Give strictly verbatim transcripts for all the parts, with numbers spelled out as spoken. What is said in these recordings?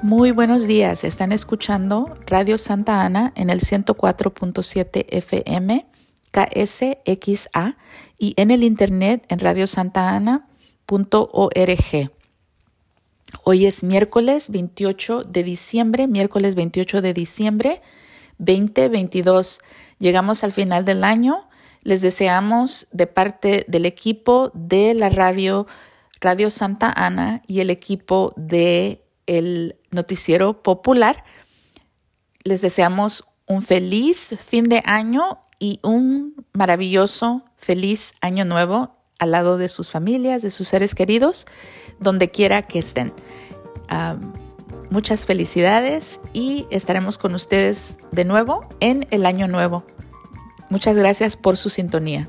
Muy buenos días, están escuchando Radio Santa Ana en el ciento cuatro punto siete F M, K S X A y en el internet en radio santa ana punto org. Hoy es miércoles veintiocho de diciembre, miércoles veintiocho de diciembre veinte veintidós. Llegamos al final del año. Les deseamos de parte del equipo de la radio Radio Santa Ana y el equipo de el Noticiero Popular. Les deseamos un feliz fin de año y un maravilloso, feliz año nuevo al lado de sus familias, de sus seres queridos, donde quiera que estén. Um, muchas felicidades y estaremos con ustedes de nuevo en el año nuevo. Muchas gracias por su sintonía.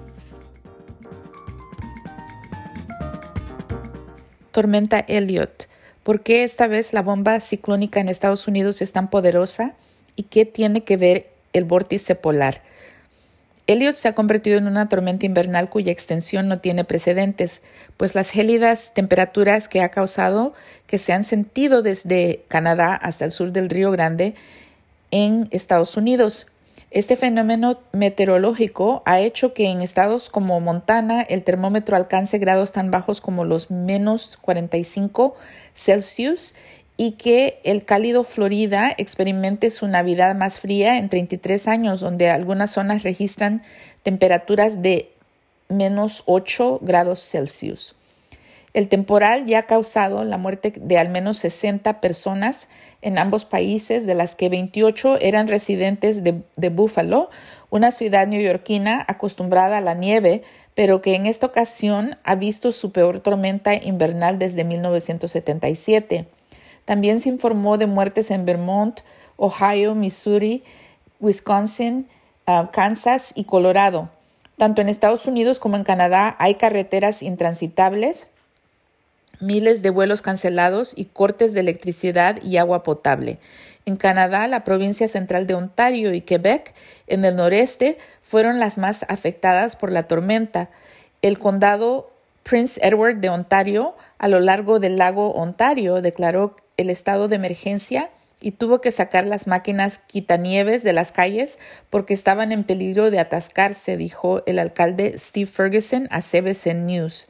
Tormenta Elliott. ¿Por qué esta vez la bomba ciclónica en Estados Unidos es tan poderosa? ¿Y qué tiene que ver el vórtice polar? Elliott se ha convertido en una tormenta invernal cuya extensión no tiene precedentes, pues las gélidas temperaturas que ha causado que se han sentido desde Canadá hasta el sur del Río Grande en Estados Unidos. Este fenómeno meteorológico ha hecho que en estados como Montana el termómetro alcance grados tan bajos como los menos cuarenta y cinco Celsius y que el cálido Florida experimente su Navidad más fría en treinta y tres años, donde algunas zonas registran temperaturas de menos ocho grados Celsius. El temporal ya ha causado la muerte de al menos sesenta personas en ambos países, de las que veintiocho eran residentes de, de Buffalo, una ciudad neoyorquina acostumbrada a la nieve, pero que en esta ocasión ha visto su peor tormenta invernal desde mil novecientos setenta y siete. También se informó de muertes en Vermont, Ohio, Missouri, Wisconsin, uh, Kansas y Colorado. Tanto en Estados Unidos como en Canadá hay carreteras intransitables, miles de vuelos cancelados y cortes de electricidad y agua potable. En Canadá, la provincia central de Ontario y Quebec, en el noreste, fueron las más afectadas por la tormenta. El condado Prince Edward de Ontario, a lo largo del lago Ontario, declaró el estado de emergencia y tuvo que sacar las máquinas quitanieves de las calles porque estaban en peligro de atascarse, dijo el alcalde Steve Ferguson a C B C News.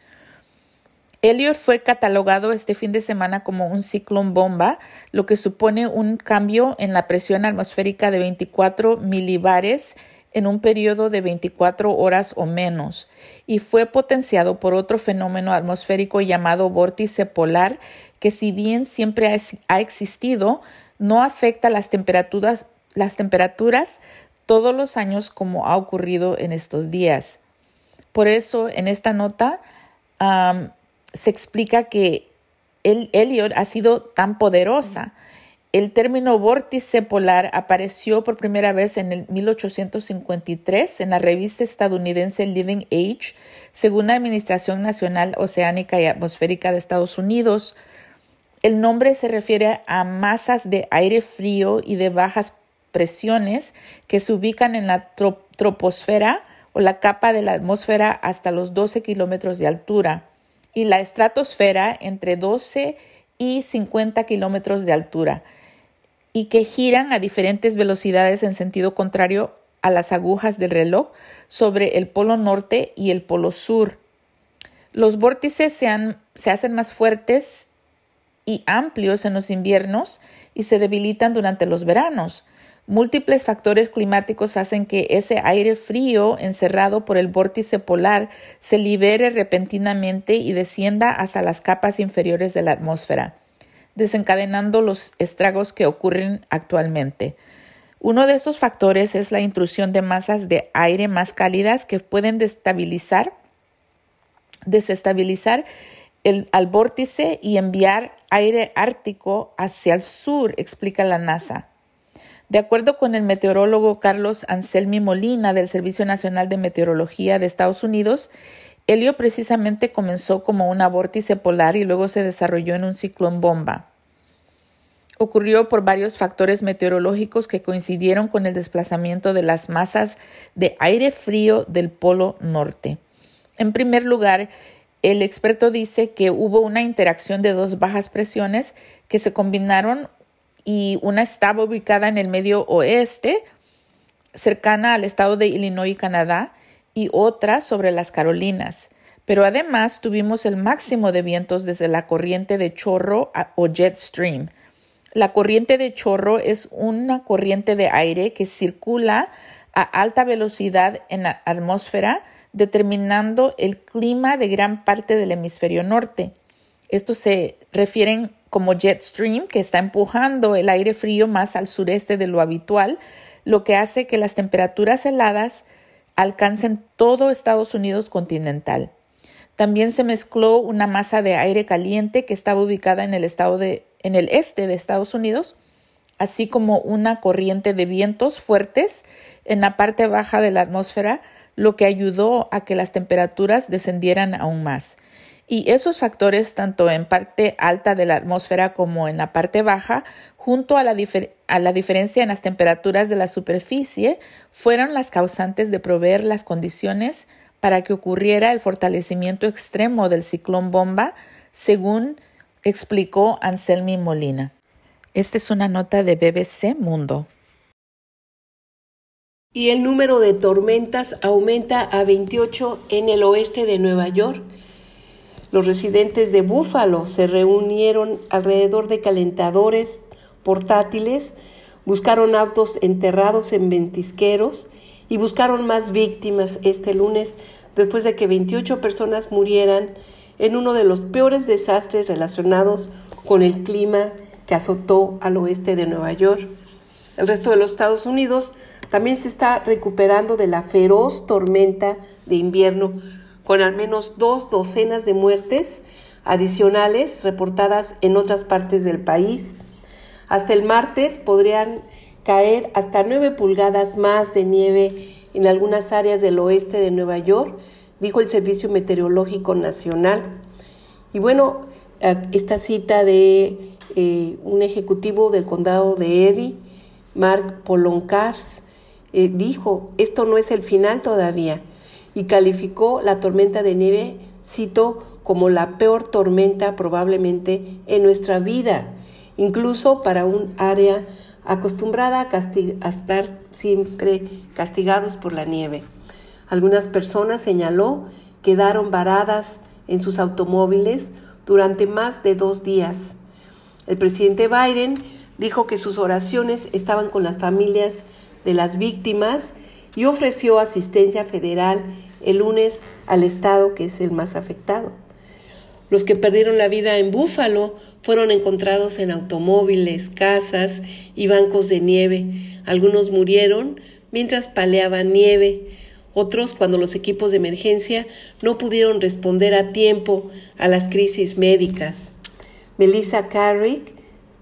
Elliott fue catalogado este fin de semana como un ciclón bomba, lo que supone un cambio en la presión atmosférica de veinticuatro milibares en un periodo de veinticuatro horas o menos, y fue potenciado por otro fenómeno atmosférico llamado vórtice polar, que si bien siempre ha, ha existido, no afecta las temperaturas, las temperaturas todos los años como ha ocurrido en estos días. Por eso, en esta nota, um, se explica que el Elliott ha sido tan poderosa. El término vórtice polar apareció por primera vez en el mil ochocientos cincuenta y tres en la revista estadounidense Living Age, según la Administración Nacional Oceánica y Atmosférica de Estados Unidos. El nombre se refiere a masas de aire frío y de bajas presiones que se ubican en la trop- troposfera o la capa de la atmósfera hasta los doce kilómetros de altura, y la estratosfera entre doce y cincuenta kilómetros de altura, y que giran a diferentes velocidades en sentido contrario a las agujas del reloj sobre el polo norte y el polo sur. Los vórtices se, han, se hacen más fuertes y amplios en los inviernos y se debilitan durante los veranos. Múltiples factores climáticos hacen que ese aire frío encerrado por el vórtice polar se libere repentinamente y descienda hasta las capas inferiores de la atmósfera, desencadenando los estragos que ocurren actualmente. Uno de esos factores es la intrusión de masas de aire más cálidas que pueden destabilizar, desestabilizar el, al vórtice y enviar aire ártico hacia el sur, explica la NASA. De acuerdo con el meteorólogo Carlos Anselmi Molina del Servicio Nacional de Meteorología de Estados Unidos, Elliott precisamente comenzó como una vórtice polar y luego se desarrolló en un ciclón bomba. Ocurrió por varios factores meteorológicos que coincidieron con el desplazamiento de las masas de aire frío del polo norte. En primer lugar, el experto dice que hubo una interacción de dos bajas presiones que se combinaron y una estaba ubicada en el medio oeste, cercana al estado de Illinois y Canadá, y otra sobre las Carolinas. Pero además tuvimos el máximo de vientos desde la corriente de chorro o jet stream. La corriente de chorro es una corriente de aire que circula a alta velocidad en la atmósfera, determinando el clima de gran parte del hemisferio norte. Estos se refieren como jet stream, que está empujando el aire frío más al sureste de lo habitual, lo que hace que las temperaturas heladas alcancen todo Estados Unidos continental. También se mezcló una masa de aire caliente que estaba ubicada en el estado de, en el este de Estados Unidos, así como una corriente de vientos fuertes en la parte baja de la atmósfera, lo que ayudó a que las temperaturas descendieran aún más. Y esos factores, tanto en parte alta de la atmósfera como en la parte baja, junto a la, difer- a la diferencia en las temperaturas de la superficie, fueron las causantes de proveer las condiciones para que ocurriera el fortalecimiento extremo del ciclón bomba, según explicó Anselmi Molina. Esta es una nota de B B C Mundo. Y el número de tormentas aumenta a veintiocho en el oeste de Nueva York. Los residentes de Buffalo se reunieron alrededor de calentadores portátiles, buscaron autos enterrados en ventisqueros y buscaron más víctimas este lunes después de que veintiocho personas murieran en uno de los peores desastres relacionados con el clima que azotó al oeste de Nueva York. El resto de los Estados Unidos también se está recuperando de la feroz tormenta de invierno, con al menos dos docenas de muertes adicionales reportadas en otras partes del país. Hasta el martes podrían caer hasta nueve pulgadas más de nieve en algunas áreas del oeste de Nueva York, dijo el Servicio Meteorológico Nacional. Y bueno, esta cita de eh, un ejecutivo del condado de Erie, Mark Polonkars, eh, dijo, esto no es el final todavía, y calificó la tormenta de nieve, cito, como la peor tormenta probablemente en nuestra vida, incluso para un área acostumbrada a, castig- a estar siempre castigados por la nieve. Algunas personas, señaló, quedaron varadas en sus automóviles durante más de dos días. El presidente Biden dijo que sus oraciones estaban con las familias de las víctimas y ofreció asistencia federal el lunes al estado que es el más afectado. Los que perdieron la vida en Buffalo fueron encontrados en automóviles, casas y bancos de nieve. Algunos murieron mientras paleaban nieve, otros cuando los equipos de emergencia no pudieron responder a tiempo a las crisis médicas. Melissa Carrick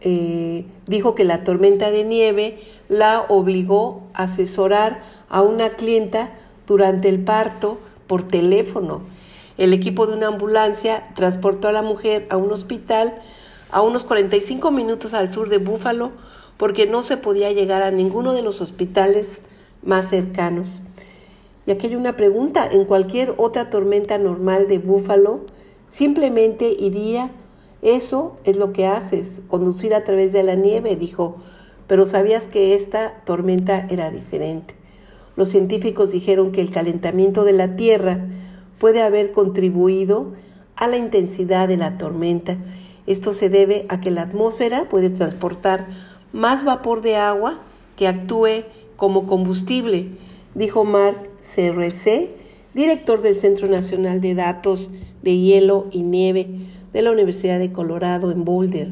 eh, dijo que la tormenta de nieve la obligó a asesorar a una clienta durante el parto por teléfono. El equipo de una ambulancia transportó a la mujer a un hospital a unos cuarenta y cinco minutos al sur de Buffalo porque no se podía llegar a ninguno de los hospitales más cercanos. Y aquí hay una pregunta, en cualquier otra tormenta normal de Buffalo, simplemente iría, eso es lo que haces, conducir a través de la nieve, dijo, pero sabías que esta tormenta era diferente. Los científicos dijeron que el calentamiento de la Tierra puede haber contribuido a la intensidad de la tormenta. Esto se debe a que la atmósfera puede transportar más vapor de agua que actúe como combustible, dijo Mark C R C, director del Centro Nacional de Datos de Hielo y Nieve de la Universidad de Colorado en Boulder.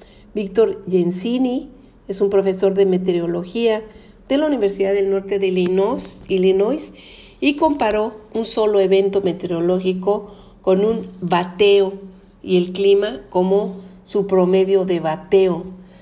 Víctor Gensini es un profesor de meteorología de la Universidad del Norte de Illinois, Illinois y comparó un solo evento meteorológico con un bateo y el clima como su promedio de bateo.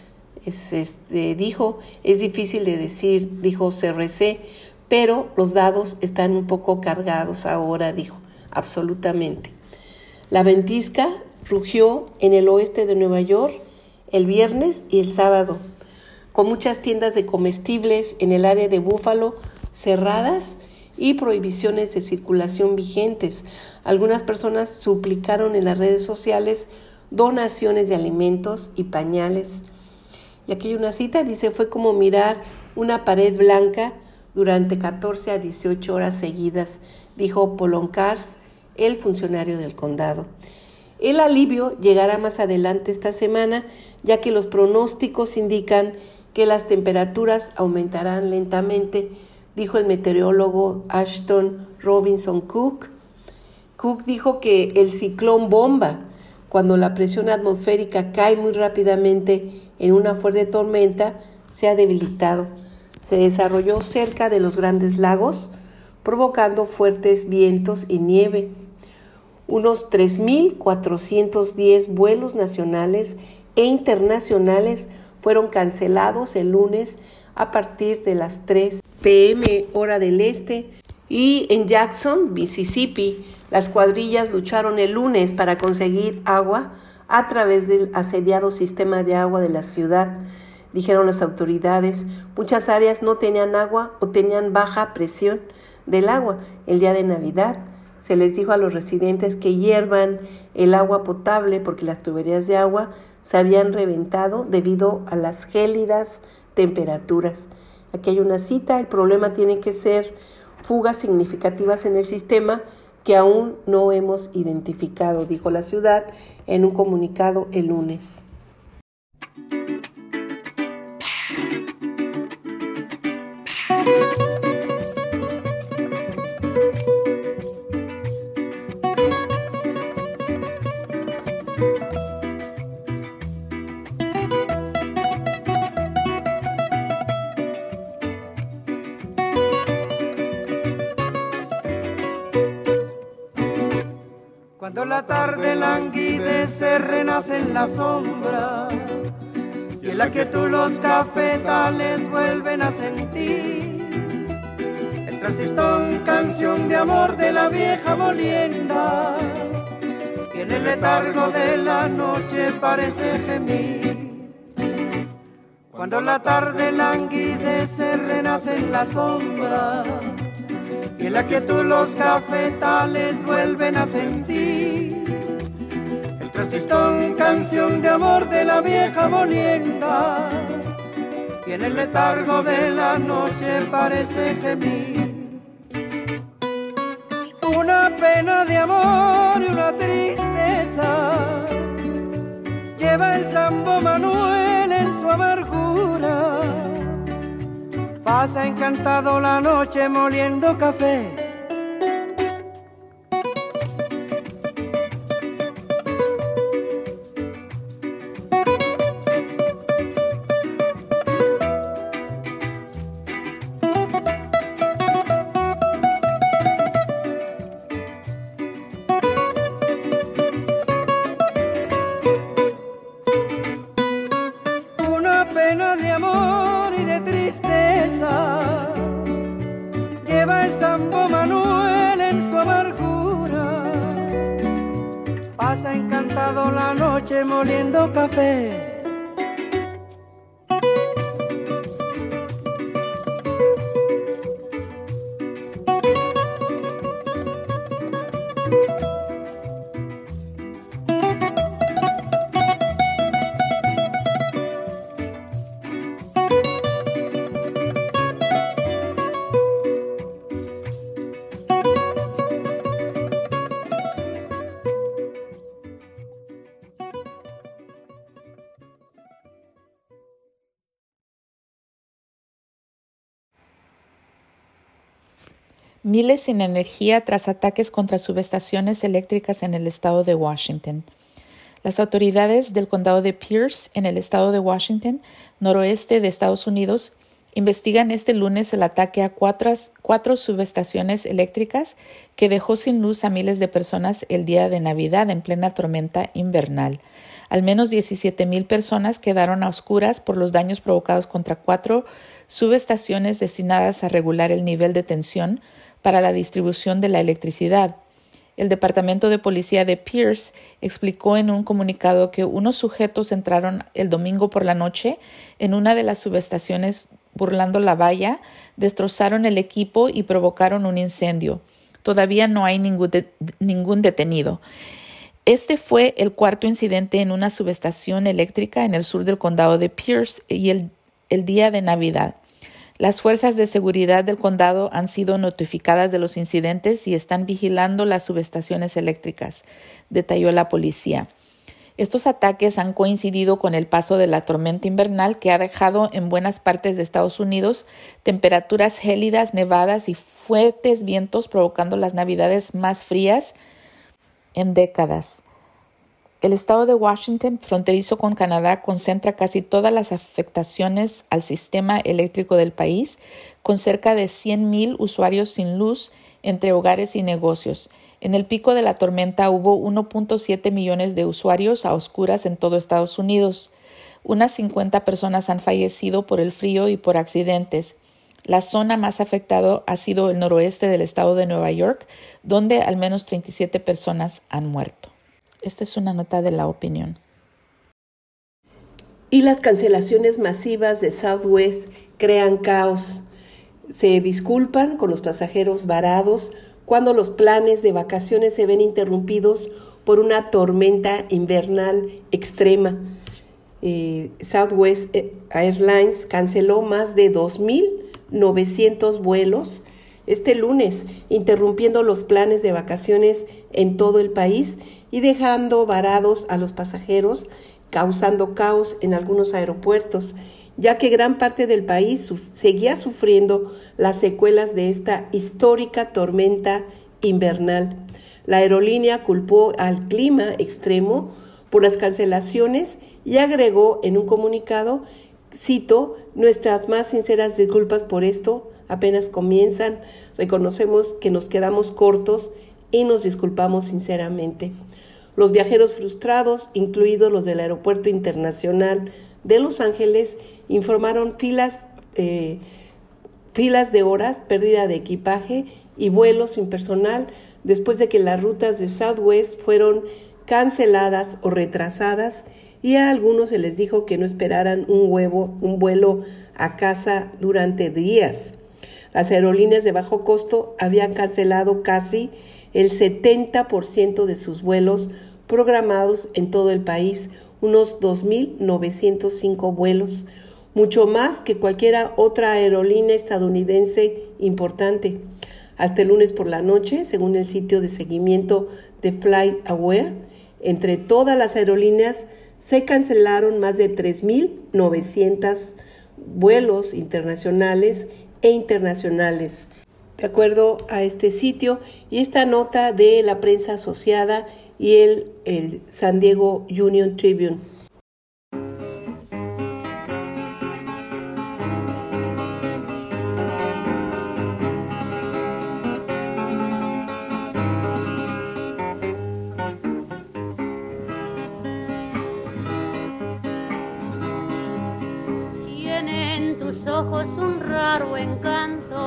Es, este, dijo, es difícil de decir, dijo C R C, pero los dados están un poco cargados ahora, dijo, absolutamente. La ventisca rugió en el oeste de Nueva York el viernes y el sábado, con muchas tiendas de comestibles en el área de Buffalo cerradas y prohibiciones de circulación vigentes. Algunas personas suplicaron en las redes sociales donaciones de alimentos y pañales. Y aquí hay una cita, dice, fue como mirar una pared blanca durante catorce a dieciocho horas seguidas, dijo Polonkars, el funcionario del condado. El alivio llegará más adelante esta semana, ya que los pronósticos indican que las temperaturas aumentarán lentamente, dijo el meteorólogo Ashton Robinson Cook. Cook dijo que el ciclón bomba, cuando la presión atmosférica cae muy rápidamente en una fuerte tormenta, se ha debilitado. Se desarrolló cerca de los Grandes Lagos, provocando fuertes vientos y nieve. Unos tres mil cuatrocientos diez vuelos nacionales e internacionales fueron cancelados el lunes a partir de las tres pe eme hora del este, y en Jackson, Mississippi, las cuadrillas lucharon el lunes para conseguir agua a través del asediado sistema de agua de la ciudad, dijeron las autoridades. Muchas áreas no tenían agua o tenían baja presión del agua el día de Navidad. Se les dijo a los residentes que hiervan el agua potable porque las tuberías de agua se habían reventado debido a las gélidas temperaturas. Aquí hay una cita, el problema tiene que ser fugas significativas en el sistema que aún no hemos identificado, dijo la ciudad en un comunicado el lunes. Cuando la tarde languidece, renace en la sombra, y en la que tú los cafetales vuelven a sentir el transistón, canción de amor de la vieja molienda, que en el letargo de la noche parece gemir. Cuando la tarde languidece, renace en la sombra, y en la que tú los cafetales vuelven a sentir el transistón, canción de amor de la vieja molienda, y en el letargo de la noche parece gemir. Una pena de amor y una tristeza lleva el Sambo Manuel en su amargura. Pasa encantado la noche moliendo café. Una pena de amor y de tristeza lleva el Sambo Manuel en su amargura. Pasa encantado la noche moliendo café. Miles sin energía tras ataques contra subestaciones eléctricas en el estado de Washington. Las autoridades del condado de Pierce, en el estado de Washington, noroeste de Estados Unidos, investigan este lunes el ataque a cuatro, cuatro subestaciones eléctricas que dejó sin luz a miles de personas el día de Navidad en plena tormenta invernal. Al menos diecisiete mil personas quedaron a oscuras por los daños provocados contra cuatro subestaciones destinadas a regular el nivel de tensión para la distribución de la electricidad. El Departamento de Policía de Pierce explicó en un comunicado que unos sujetos entraron el domingo por la noche en una de las subestaciones burlando la valla, destrozaron el equipo y provocaron un incendio. Todavía no hay ningún, de, ningún detenido. Este fue el cuarto incidente en una subestación eléctrica en el sur del condado de Pierce y el, el día de Navidad. Las fuerzas de seguridad del condado han sido notificadas de los incidentes y están vigilando las subestaciones eléctricas, detalló la policía. Estos ataques han coincidido con el paso de la tormenta invernal que ha dejado en buenas partes de Estados Unidos temperaturas gélidas, nevadas y fuertes vientos, provocando las navidades más frías en décadas. El estado de Washington, fronterizo con Canadá, concentra casi todas las afectaciones al sistema eléctrico del país, con cerca de cien mil usuarios sin luz entre hogares y negocios. En el pico de la tormenta hubo uno punto siete millones de usuarios a oscuras en todo Estados Unidos. Unas cincuenta personas han fallecido por el frío y por accidentes. La zona más afectada ha sido el noroeste del estado de Nueva York, donde al menos treinta y siete personas han muerto. Esta es una nota de La Opinión. Y las cancelaciones masivas de Southwest crean caos. Se disculpan con los pasajeros varados cuando los planes de vacaciones se ven interrumpidos por una tormenta invernal extrema. Eh, Southwest Airlines canceló más de dos mil novecientos vuelos este lunes, interrumpiendo los planes de vacaciones en todo el país y dejando varados a los pasajeros, causando caos en algunos aeropuertos, ya que gran parte del país suf- seguía sufriendo las secuelas de esta histórica tormenta invernal. La aerolínea culpó al clima extremo por las cancelaciones y agregó en un comunicado, cito, nuestras más sinceras disculpas por esto, apenas comienzan, reconocemos que nos quedamos cortos y nos disculpamos sinceramente. Los viajeros frustrados, incluidos los del Aeropuerto Internacional de Los Ángeles, informaron filas, eh, filas de horas, pérdida de equipaje y vuelos sin personal después de que las rutas de Southwest fueron canceladas o retrasadas y a algunos se les dijo que no esperaran un, huevo, un vuelo a casa durante días. Las aerolíneas de bajo costo habían cancelado casi el setenta por ciento de sus vuelos programados en todo el país, unos dos mil novecientos cinco vuelos, mucho más que cualquier otra aerolínea estadounidense importante. Hasta el lunes por la noche, según el sitio de seguimiento de FlightAware, entre todas las aerolíneas se cancelaron más de tres mil novecientos vuelos internacionales e internacionales, de acuerdo a este sitio y esta nota de la prensa asociada y el, el San Diego Union Tribune. Tienen tus ojos un raro encanto,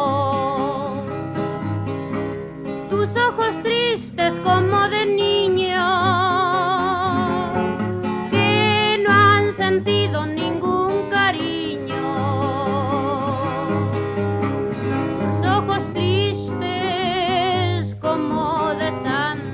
tus ojos tristes como de niño, que no han sentido ningún cariño, tus ojos tristes como de santo.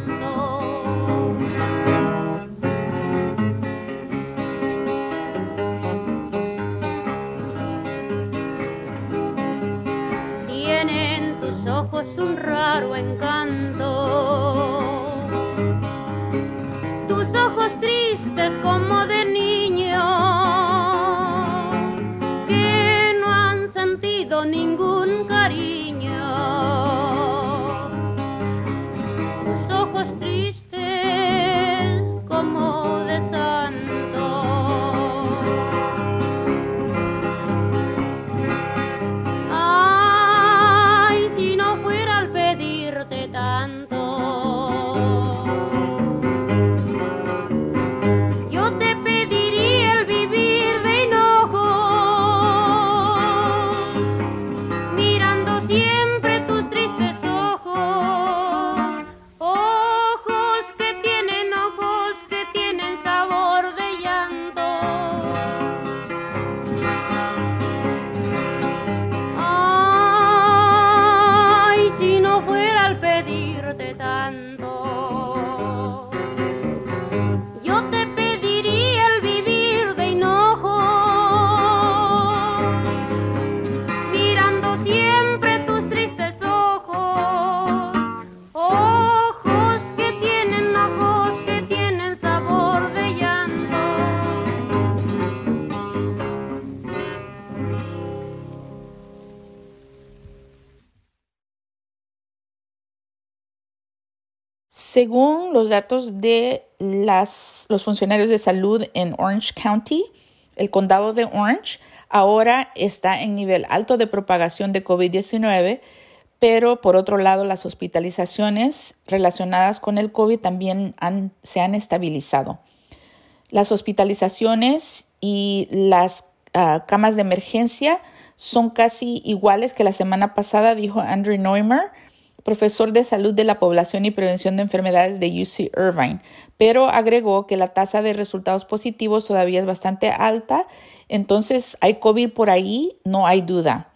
Según los datos de las, los funcionarios de salud en Orange County, el condado de Orange ahora está en nivel alto de propagación de COVID diecinueve, pero por otro lado las hospitalizaciones relacionadas con el COVID también han, se han estabilizado. Las hospitalizaciones y las uh, camas de emergencia son casi iguales que la semana pasada, dijo Andrew Neumer, profesor de salud de la población y prevención de enfermedades de U C Irvine, pero agregó que la tasa de resultados positivos todavía es bastante alta, entonces hay COVID por ahí, no hay duda.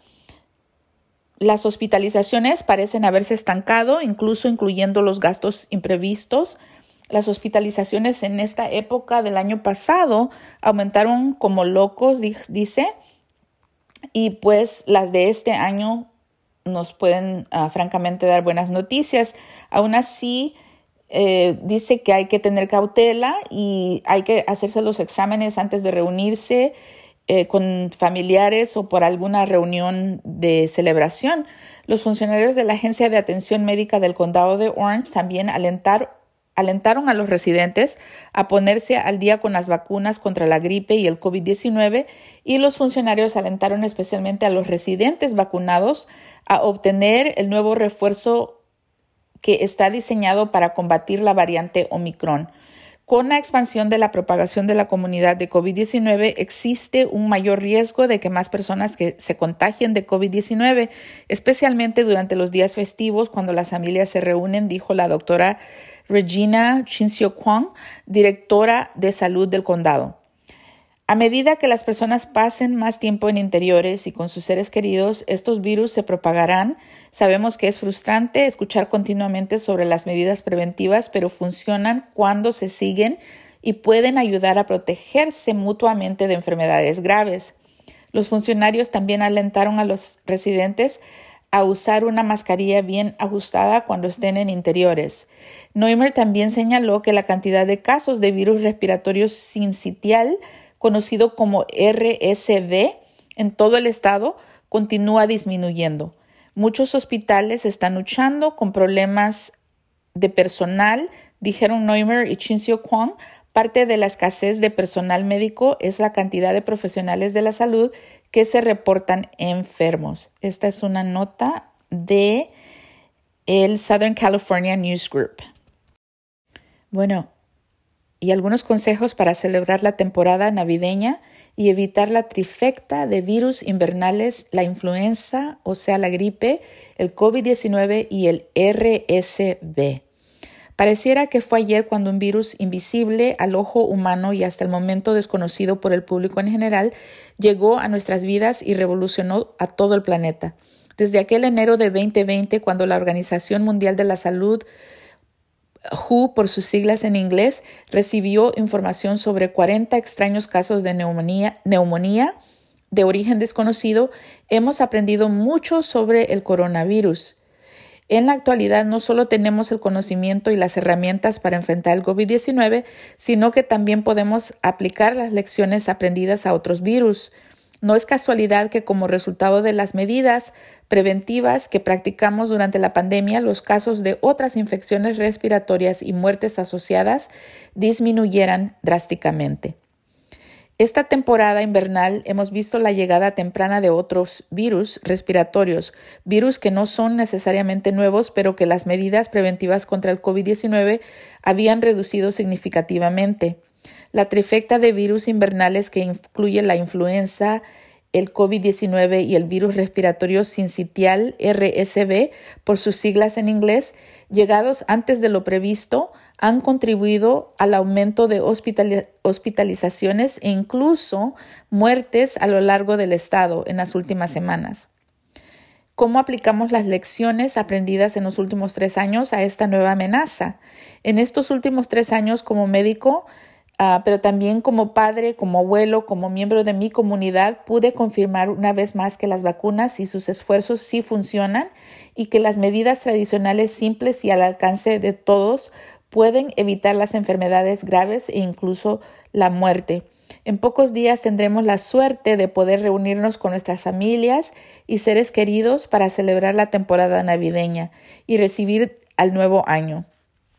Las hospitalizaciones parecen haberse estancado, incluso incluyendo los gastos imprevistos. Las hospitalizaciones en esta época del año pasado aumentaron como locos, dice, y pues las de este año nos pueden uh, francamente dar buenas noticias. Aún así, eh, dice que hay que tener cautela y hay que hacerse los exámenes antes de reunirse eh, con familiares o por alguna reunión de celebración. Los funcionarios de la Agencia de Atención Médica del Condado de Orange también alentaron Alentaron a los residentes a ponerse al día con las vacunas contra la gripe y el COVID diecinueve, y los funcionarios alentaron especialmente a los residentes vacunados a obtener el nuevo refuerzo que está diseñado para combatir la variante Omicron. Con la expansión de la propagación de la comunidad de COVID diecinueve, existe un mayor riesgo de que más personas que se contagien de COVID diecinueve, especialmente durante los días festivos cuando las familias se reúnen, dijo la doctora Regina Chin-Seo-Kwon, directora de salud del condado. A medida que las personas pasen más tiempo en interiores y con sus seres queridos, estos virus se propagarán. Sabemos que es frustrante escuchar continuamente sobre las medidas preventivas, pero funcionan cuando se siguen y pueden ayudar a protegerse mutuamente de enfermedades graves. Los funcionarios también alentaron a los residentes a usar una mascarilla bien ajustada cuando estén en interiores. Neumer también señaló que la cantidad de casos de virus respiratorio sincitial, conocido como R S V, en todo el estado continúa disminuyendo. Muchos hospitales están luchando con problemas de personal, dijeron Neumer y Chin-Seo-Kwon. Parte de la escasez de personal médico es la cantidad de profesionales de la salud que se reportan enfermos. Esta es una nota de el Southern California News Group. Bueno, y algunos consejos para celebrar la temporada navideña y evitar la trifecta de virus invernales, la influenza, o sea, la gripe, el COVID diecinueve y el R S V. Pareciera que fue ayer cuando un virus invisible al ojo humano y hasta el momento desconocido por el público en general llegó a nuestras vidas y revolucionó a todo el planeta. Desde aquel enero de veinte veinte, cuando la Organización Mundial de la Salud, W H O por sus siglas en inglés, recibió información sobre cuarenta extraños casos de neumonía, neumonía de origen desconocido, hemos aprendido mucho sobre el coronavirus. En la actualidad no solo tenemos el conocimiento y las herramientas para enfrentar el COVID diecinueve, sino que también podemos aplicar las lecciones aprendidas a otros virus. No es casualidad que como resultado de las medidas preventivas que practicamos durante la pandemia, los casos de otras infecciones respiratorias y muertes asociadas disminuyeran drásticamente. Esta temporada invernal hemos visto la llegada temprana de otros virus respiratorios, virus que no son necesariamente nuevos, pero que las medidas preventivas contra el COVID diecinueve habían reducido significativamente. La trifecta de virus invernales, que incluye la influenza, el COVID diecinueve y el virus respiratorio sincitial R S V, por sus siglas en inglés, llegados antes de lo previsto, han contribuido al aumento de hospitali- hospitalizaciones e incluso muertes a lo largo del estado en las últimas semanas. ¿Cómo aplicamos las lecciones aprendidas en los últimos tres años a esta nueva amenaza? En estos últimos tres años como médico, uh, pero también como padre, como abuelo, como miembro de mi comunidad, pude confirmar una vez más que las vacunas y sus esfuerzos sí funcionan y que las medidas tradicionales simples y al alcance de todos pueden evitar las enfermedades graves e incluso la muerte. En pocos días tendremos la suerte de poder reunirnos con nuestras familias y seres queridos para celebrar la temporada navideña y recibir al nuevo año.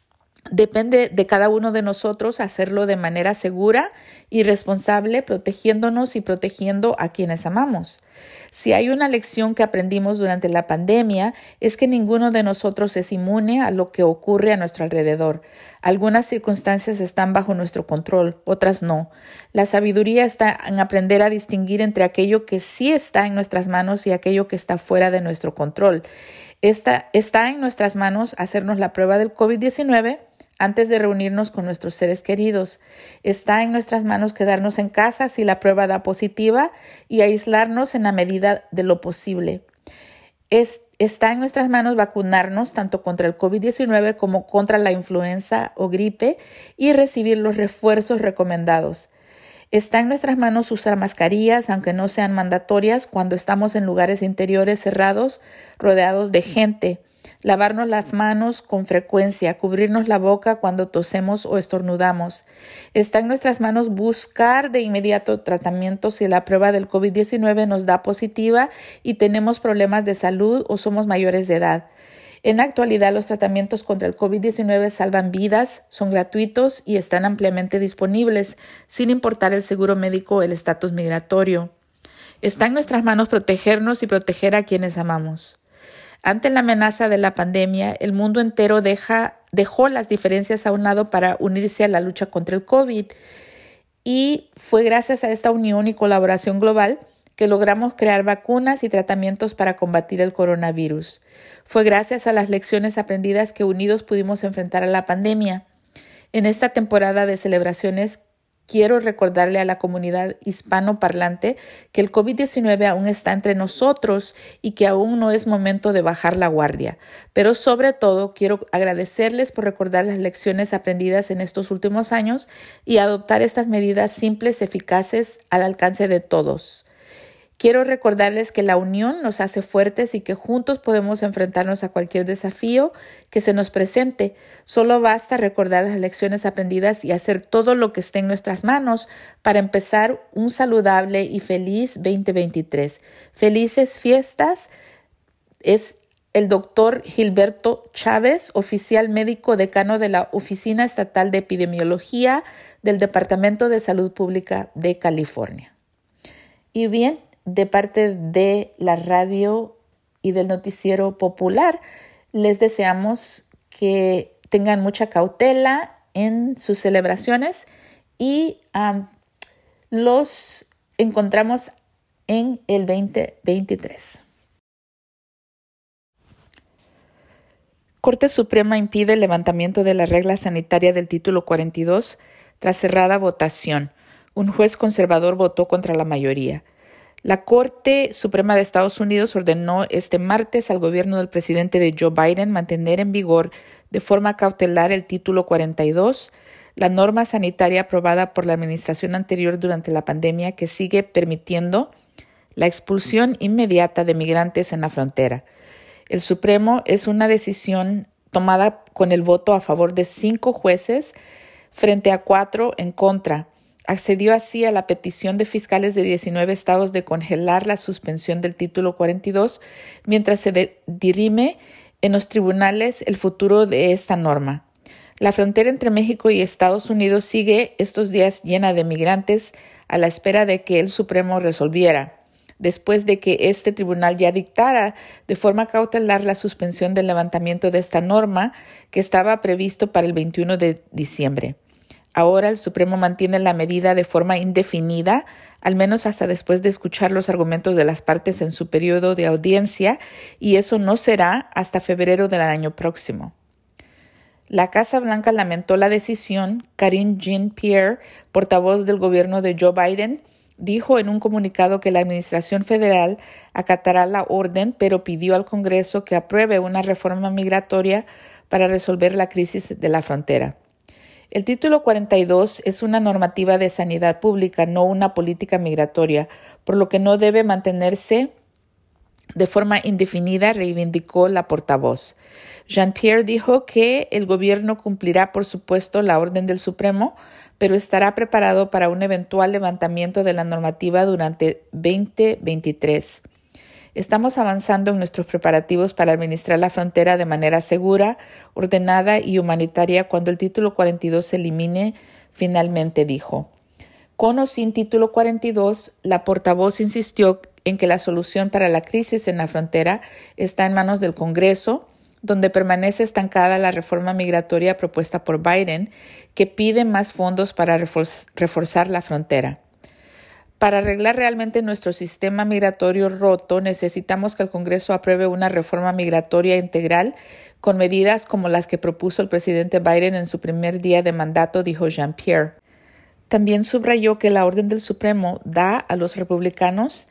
Depende de cada uno de nosotros hacerlo de manera segura y responsable, protegiéndonos y protegiendo a quienes amamos. Si hay una lección que aprendimos durante la pandemia es que ninguno de nosotros es inmune a lo que ocurre a nuestro alrededor. Algunas circunstancias están bajo nuestro control, otras no. La sabiduría está en aprender a distinguir entre aquello que sí está en nuestras manos y aquello que está fuera de nuestro control. Esta, está en nuestras manos hacernos la prueba del COVID diecinueve antes de reunirnos con nuestros seres queridos. Está en nuestras manos quedarnos en casa si la prueba da positiva y aislarnos en la medida de lo posible. Es, está en nuestras manos vacunarnos tanto contra el COVID diecinueve como contra la influenza o gripe y recibir los refuerzos recomendados. Está en nuestras manos usar mascarillas, aunque no sean mandatorias, cuando estamos en lugares interiores cerrados, rodeados de gente. Lavarnos las manos con frecuencia, cubrirnos la boca cuando tosemos o estornudamos. Está en nuestras manos buscar de inmediato tratamiento si la prueba del COVID diecinueve nos da positiva y tenemos problemas de salud o somos mayores de edad. En la actualidad, los tratamientos contra el COVID diecinueve salvan vidas, son gratuitos y están ampliamente disponibles, sin importar el seguro médico o el estatus migratorio. Está en nuestras manos protegernos y proteger a quienes amamos. Ante la amenaza de la pandemia, el mundo entero deja, dejó las diferencias a un lado para unirse a la lucha contra el COVID. Y fue gracias a esta unión y colaboración global que logramos crear vacunas y tratamientos para combatir el coronavirus. Fue gracias a las lecciones aprendidas que unidos pudimos enfrentar a la pandemia. En esta temporada de celebraciones, quiero recordarle a la comunidad hispanoparlante que el COVID diecinueve aún está entre nosotros y que aún no es momento de bajar la guardia. Pero sobre todo, quiero agradecerles por recordar las lecciones aprendidas en estos últimos años y adoptar estas medidas simples, eficaces, al alcance de todos. Quiero recordarles que la unión nos hace fuertes y que juntos podemos enfrentarnos a cualquier desafío que se nos presente. Solo basta recordar las lecciones aprendidas y hacer todo lo que esté en nuestras manos para empezar un saludable y feliz veinte veintitrés. Felices fiestas. Es el doctor Gilberto Chávez, oficial médico decano de la Oficina Estatal de Epidemiología del Departamento de Salud Pública de California. Y bien, de parte de la radio y del noticiero popular, les deseamos que tengan mucha cautela en sus celebraciones y um, los encontramos en el veinte veintitrés. Corte Suprema impide el levantamiento de la regla sanitaria del título cuarenta y dos tras cerrada votación. Un juez conservador votó contra la mayoría. La Corte Suprema de Estados Unidos ordenó este martes al gobierno del presidente de Joe Biden mantener en vigor de forma cautelar el título cuarenta y dos, la norma sanitaria aprobada por la administración anterior durante la pandemia que sigue permitiendo la expulsión inmediata de migrantes en la frontera. El Supremo es una decisión tomada con el voto a favor de cinco jueces frente a cuatro en contra. Accedió así a la petición de fiscales de diecinueve estados de congelar la suspensión del título cuarenta y dos mientras se de- dirime en los tribunales el futuro de esta norma. La frontera entre México y Estados Unidos sigue estos días llena de migrantes a la espera de que el Supremo resolviera, después de que este tribunal ya dictara de forma cautelar la suspensión del levantamiento de esta norma que estaba previsto para el veintiuno de diciembre. Ahora el Supremo mantiene la medida de forma indefinida, al menos hasta después de escuchar los argumentos de las partes en su periodo de audiencia, y eso no será hasta febrero del año próximo. La Casa Blanca lamentó la decisión. Karine Jean-Pierre, portavoz del gobierno de Joe Biden, dijo en un comunicado que la Administración Federal acatará la orden, pero pidió al Congreso que apruebe una reforma migratoria para resolver la crisis de la frontera. El título cuarenta y dos es una normativa de sanidad pública, no una política migratoria, por lo que no debe mantenerse de forma indefinida, reivindicó la portavoz. Jean-Pierre dijo que el gobierno cumplirá, por supuesto, la orden del Supremo, pero estará preparado para un eventual levantamiento de la normativa durante veinte veintitrés. Estamos avanzando en nuestros preparativos para administrar la frontera de manera segura, ordenada y humanitaria cuando el Título cuarenta y dos se elimine finalmente, dijo. Con o sin Título cuarenta y dos, la portavoz insistió en que la solución para la crisis en la frontera está en manos del Congreso, donde permanece estancada la reforma migratoria propuesta por Biden, que pide más fondos para reforzar la frontera. Para arreglar realmente nuestro sistema migratorio roto, necesitamos que el Congreso apruebe una reforma migratoria integral con medidas como las que propuso el presidente Biden en su primer día de mandato, dijo Jean-Pierre. También subrayó que la orden del Supremo da a los republicanos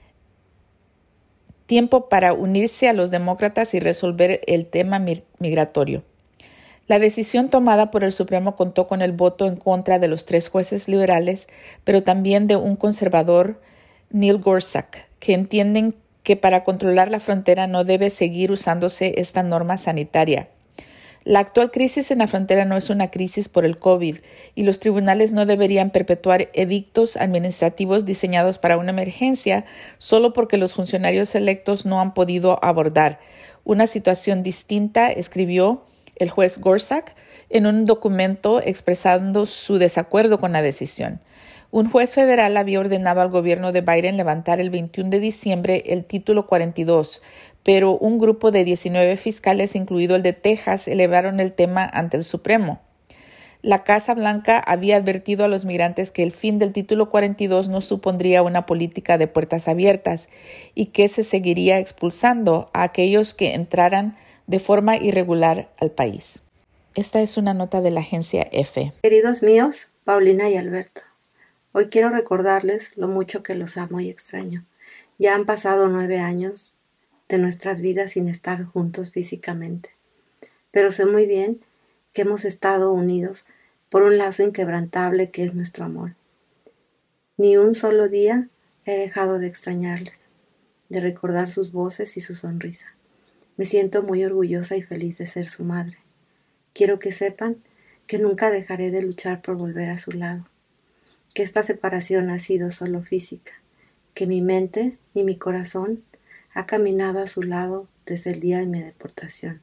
tiempo para unirse a los demócratas y resolver el tema migratorio. La decisión tomada por el Supremo contó con el voto en contra de los tres jueces liberales, pero también de un conservador, Neil Gorsuch, que entienden que para controlar la frontera no debe seguir usándose esta norma sanitaria. La actual crisis en la frontera no es una crisis por el COVID y los tribunales no deberían perpetuar edictos administrativos diseñados para una emergencia solo porque los funcionarios electos no han podido abordar una situación distinta, escribió el juez Gorsuch en un documento expresando su desacuerdo con la decisión. Un juez federal había ordenado al gobierno de Biden levantar el veintiuno de diciembre el Título cuarenta y dos, pero un grupo de diecinueve fiscales, incluido el de Texas, elevaron el tema ante el Supremo. La Casa Blanca había advertido a los migrantes que el fin del Título cuarenta y dos no supondría una política de puertas abiertas y que se seguiría expulsando a aquellos que entraran de forma irregular al país. Esta es una nota de la agencia F. Queridos míos, Paulina y Alberto, hoy quiero recordarles lo mucho que los amo y extraño. Ya han pasado nueve años de nuestras vidas sin estar juntos físicamente, pero sé muy bien que hemos estado unidos por un lazo inquebrantable que es nuestro amor. Ni un solo día he dejado de extrañarles, de recordar sus voces y su sonrisa. Me siento muy orgullosa y feliz de ser su madre. Quiero que sepan que nunca dejaré de luchar por volver a su lado, que esta separación ha sido solo física, que mi mente y mi corazón ha caminado a su lado desde el día de mi deportación.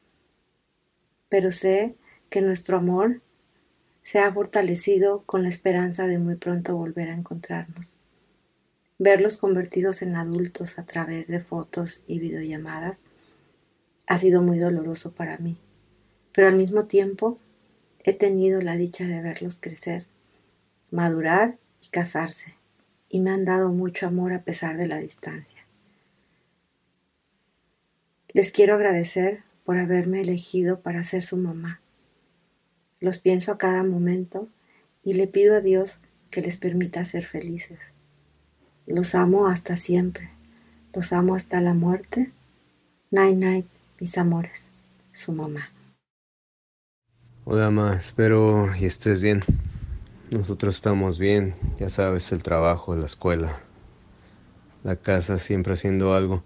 Pero sé que nuestro amor se ha fortalecido con la esperanza de muy pronto volver a encontrarnos. Verlos convertidos en adultos a través de fotos y videollamadas ha sido muy doloroso para mí, pero al mismo tiempo he tenido la dicha de verlos crecer, madurar y casarse, y me han dado mucho amor a pesar de la distancia. Les quiero agradecer por haberme elegido para ser su mamá. Los pienso a cada momento y le pido a Dios que les permita ser felices. Los amo hasta siempre, los amo hasta la muerte. Night night. Mis amores, su mamá. Hola, ma, espero y estés bien. Nosotros estamos bien, ya sabes, el trabajo, la escuela, la casa, siempre haciendo algo.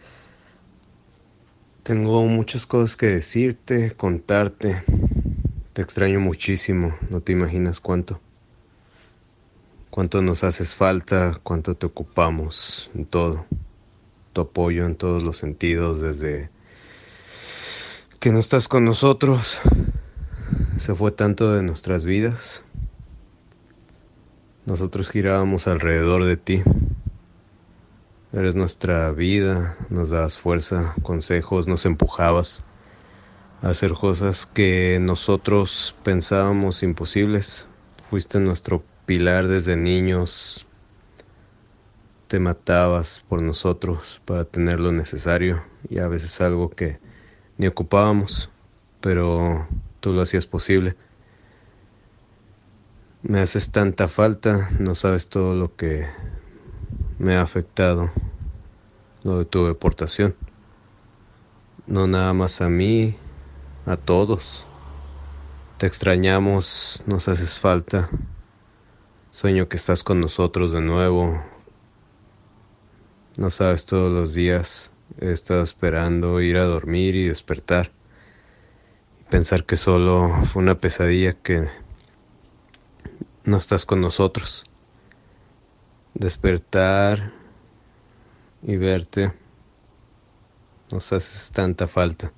Tengo muchas cosas que decirte, contarte. Te extraño muchísimo, no te imaginas cuánto. Cuánto nos haces falta, cuánto te ocupamos en todo. Tu apoyo en todos los sentidos, desde que no estás con nosotros, se fue tanto de nuestras vidas. Nosotros girábamos alrededor de ti. Eres nuestra vida, nos dabas fuerza, consejos, nos empujabas a hacer cosas que nosotros pensábamos imposibles. Fuiste nuestro pilar desde niños. Te matabas por nosotros para tener lo necesario y a veces algo que ni ocupábamos, pero tú lo hacías posible. Me haces tanta falta, no sabes todo lo que me ha afectado lo de tu deportación. No nada más a mí, a todos. Te extrañamos, nos haces falta. Sueño que estás con nosotros de nuevo. No sabes, todos los días he estado esperando ir a dormir y despertar. Y pensar que solo fue una pesadilla, que no estás con nosotros. Despertar y verte Nos haces tanta falta.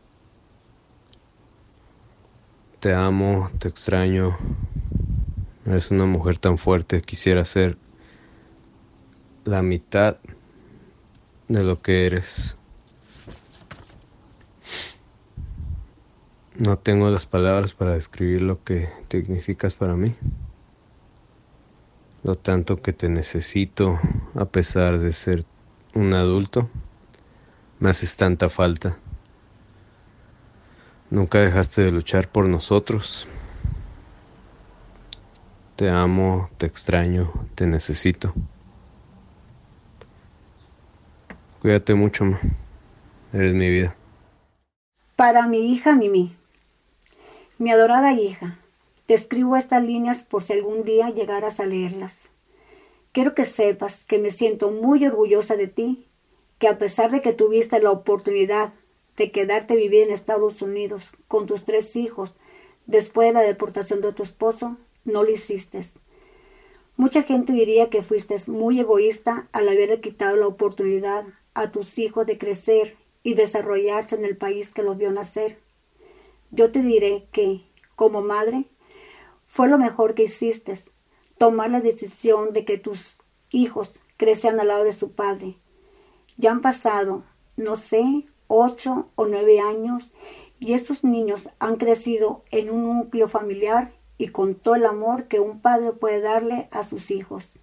Te amo, te extraño. Eres una mujer tan fuerte. Quisiera ser la mitad de lo que eres. No tengo las palabras para describir lo que significas para mí. Lo tanto que te necesito, a pesar de ser un adulto, me haces tanta falta. Nunca dejaste de luchar por nosotros. Te amo, te extraño, te necesito. Cuídate mucho, ma. Eres mi vida. Para mi hija Mimi. Mi adorada hija, te escribo estas líneas por si algún día llegaras a leerlas. Quiero que sepas que me siento muy orgullosa de ti, que a pesar de que tuviste la oportunidad de quedarte a vivir en Estados Unidos con tus tres hijos después de la deportación de tu esposo, no lo hiciste. Mucha gente diría que fuiste muy egoísta al haberle quitado la oportunidad a tus hijos de crecer y desarrollarse en el país que los vio nacer. Yo te diré que, como madre, fue lo mejor que hiciste, tomar la decisión de que tus hijos crecieran al lado de su padre. Ya han pasado, no sé, ocho o nueve años y estos niños han crecido en un núcleo familiar y con todo el amor que un padre puede darle a sus hijos.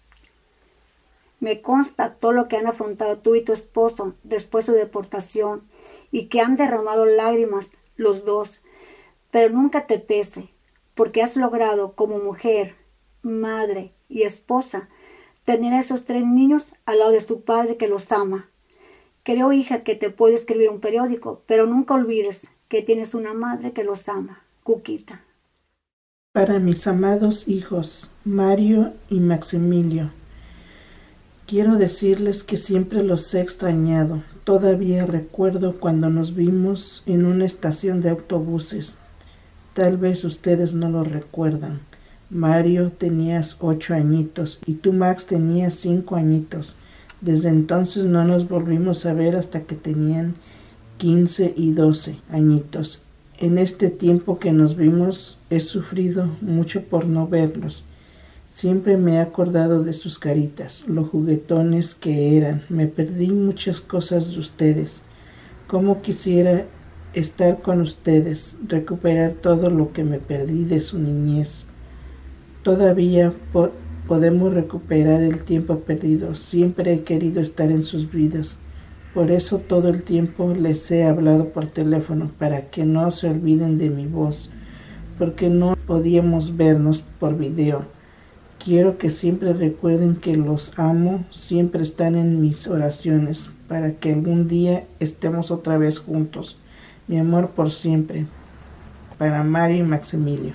Me consta todo lo que han afrontado tú y tu esposo después de su deportación y que han derramado lágrimas los dos, pero nunca te pese, porque has logrado como mujer, madre y esposa tener a esos tres niños al lado de su padre que los ama. Creo, hija, que te puede escribir un periódico, pero nunca olvides que tienes una madre que los ama. Cuquita. Para mis amados hijos, Mario y Maximilio, quiero decirles que siempre los he extrañado. Todavía recuerdo cuando nos vimos en una estación de autobuses. Tal vez ustedes no lo recuerdan. Mario, tenías ocho añitos y tú, Max, tenías cinco añitos. Desde entonces no nos volvimos a ver hasta que tenían quince y doce añitos. En este tiempo que nos vimos he sufrido mucho por no verlos. Siempre me he acordado de sus caritas, lo juguetones que eran. Me perdí muchas cosas de ustedes. Cómo quisiera estar con ustedes, recuperar todo lo que me perdí de su niñez. Todavía po- podemos recuperar el tiempo perdido. Siempre he querido estar en sus vidas. Por eso todo el tiempo les he hablado por teléfono, para que no se olviden de mi voz, porque no podíamos vernos por video. Quiero que siempre recuerden que los amo, siempre están en mis oraciones, para que algún día estemos otra vez juntos. Mi amor por siempre. Para Mario y Maximilio.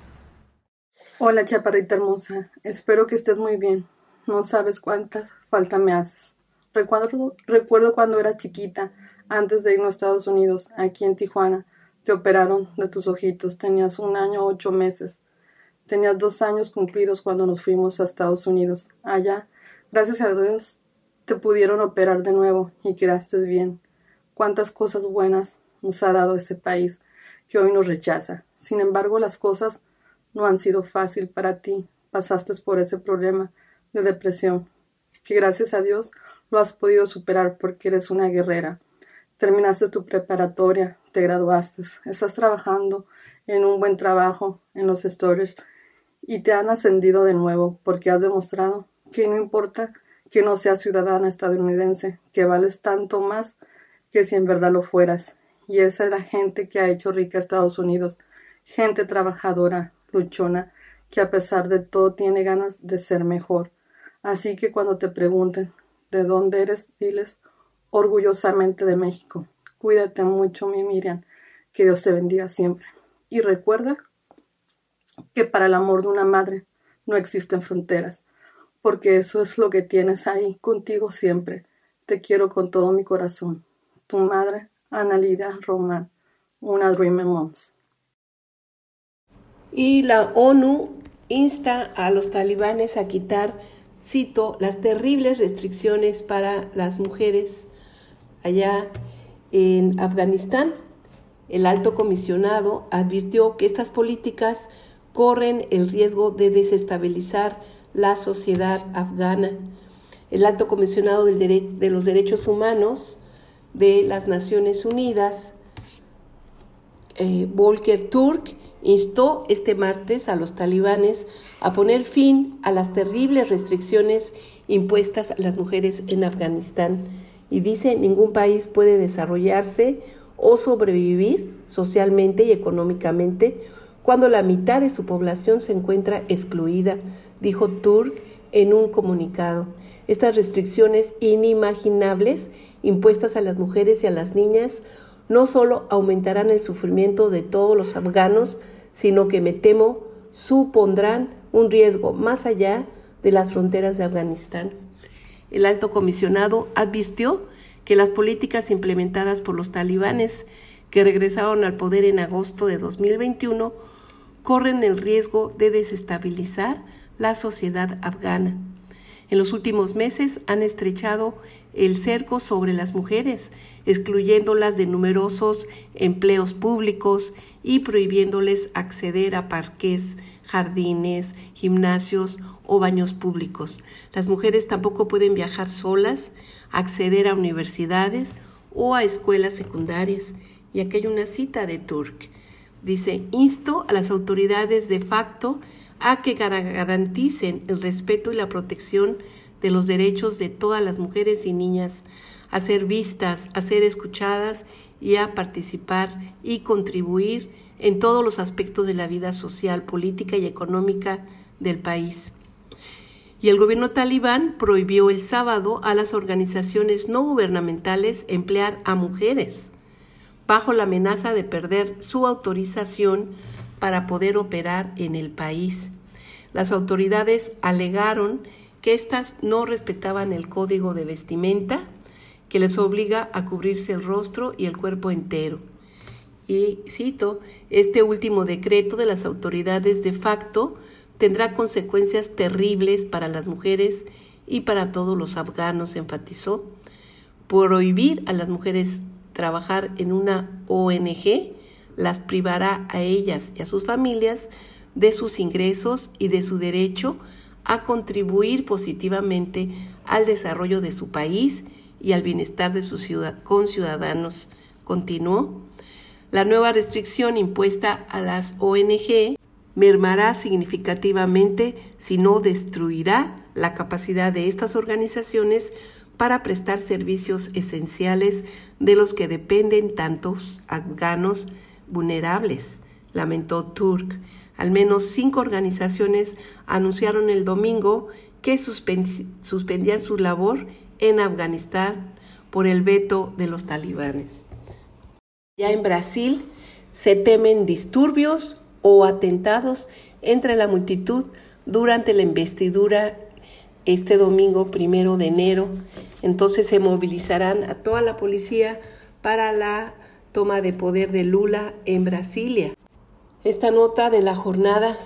Hola, chaparrita hermosa. Espero que estés muy bien. No sabes cuánta falta me haces. Recuerdo, recuerdo cuando eras chiquita, antes de irnos a Estados Unidos, aquí en Tijuana. Te operaron de tus ojitos. Tenías un año, ocho meses. Tenías dos años cumplidos cuando nos fuimos a Estados Unidos. Allá, gracias a Dios, te pudieron operar de nuevo y quedaste bien. Cuántas cosas buenas nos ha dado ese país que hoy nos rechaza. Sin embargo, las cosas no han sido fácil para ti. Pasaste por ese problema de depresión, que gracias a Dios lo has podido superar porque eres una guerrera. Terminaste tu preparatoria, te graduaste, estás trabajando en un buen trabajo en los storage y te han ascendido de nuevo porque has demostrado que no importa que no seas ciudadana estadounidense, que vales tanto más que si en verdad lo fueras. Y esa es la gente que ha hecho rica a Estados Unidos, gente trabajadora, luchona, que a pesar de todo tiene ganas de ser mejor. Así que cuando te pregunten de dónde eres, diles orgullosamente de México. Cuídate mucho, mi Miriam, que Dios te bendiga siempre. Y recuerda que para el amor de una madre no existen fronteras, porque eso es lo que tienes ahí contigo siempre. Te quiero con todo mi corazón. Tu madre, Ana Lidia Román, una Dreamer Moms. Y la ONU insta a los talibanes a quitar, cito, las terribles restricciones para las mujeres allá en Afganistán. El alto comisionado advirtió que estas políticas corren el riesgo de desestabilizar la sociedad afgana. El alto comisionado del dere- de los derechos humanos de las Naciones Unidas, eh, Volker Turk, instó este martes a los talibanes a poner fin a las terribles restricciones impuestas a las mujeres en Afganistán y dice: ningún país puede desarrollarse o sobrevivir socialmente y económicamente cuando la mitad de su población se encuentra excluida, dijo Turk en un comunicado. Estas restricciones inimaginables impuestas a las mujeres y a las niñas no solo aumentarán el sufrimiento de todos los afganos, sino que me temo supondrán un riesgo más allá de las fronteras de Afganistán. El alto comisionado advirtió que las políticas implementadas por los talibanes que regresaron al poder en agosto de dos mil veintiuno corren el riesgo de desestabilizar la sociedad afgana. En los últimos meses han estrechado el cerco sobre las mujeres, excluyéndolas de numerosos empleos públicos y prohibiéndoles acceder a parques, jardines, gimnasios o baños públicos. Las mujeres tampoco pueden viajar solas, acceder a universidades o a escuelas secundarias. Y aquí hay una cita de Turk. Dice: insto a las autoridades de facto a que garanticen el respeto y la protección de los derechos de todas las mujeres y niñas, a ser vistas, a ser escuchadas y a participar y contribuir en todos los aspectos de la vida social, política y económica del país. Y el gobierno talibán prohibió el sábado a las organizaciones no gubernamentales emplear a mujeres, bajo la amenaza de perder su autorización para poder operar en el país. Las autoridades alegaron que éstas no respetaban el código de vestimenta que les obliga a cubrirse el rostro y el cuerpo entero. Y cito: este último decreto de las autoridades de facto tendrá consecuencias terribles para las mujeres y para todos los afganos, enfatizó. Prohibir a las mujeres trabajar en una O N G las privará a ellas y a sus familias de sus ingresos y de su derecho a contribuir positivamente al desarrollo de su país y al bienestar de sus conciudadanos. Continuó: la nueva restricción impuesta a las O N G mermará significativamente, si no destruirá, la capacidad de estas organizaciones para prestar servicios esenciales de los que dependen tantos afganos vulnerables, lamentó Turk. Al menos cinco organizaciones anunciaron el domingo que suspend- suspendían su labor en Afganistán por el veto de los talibanes. Ya en Brasil se temen disturbios o atentados entre la multitud durante la investidura este domingo primero de enero. Entonces se movilizarán a toda la policía para la toma de poder de Lula en Brasilia. Esta nota de la jornada: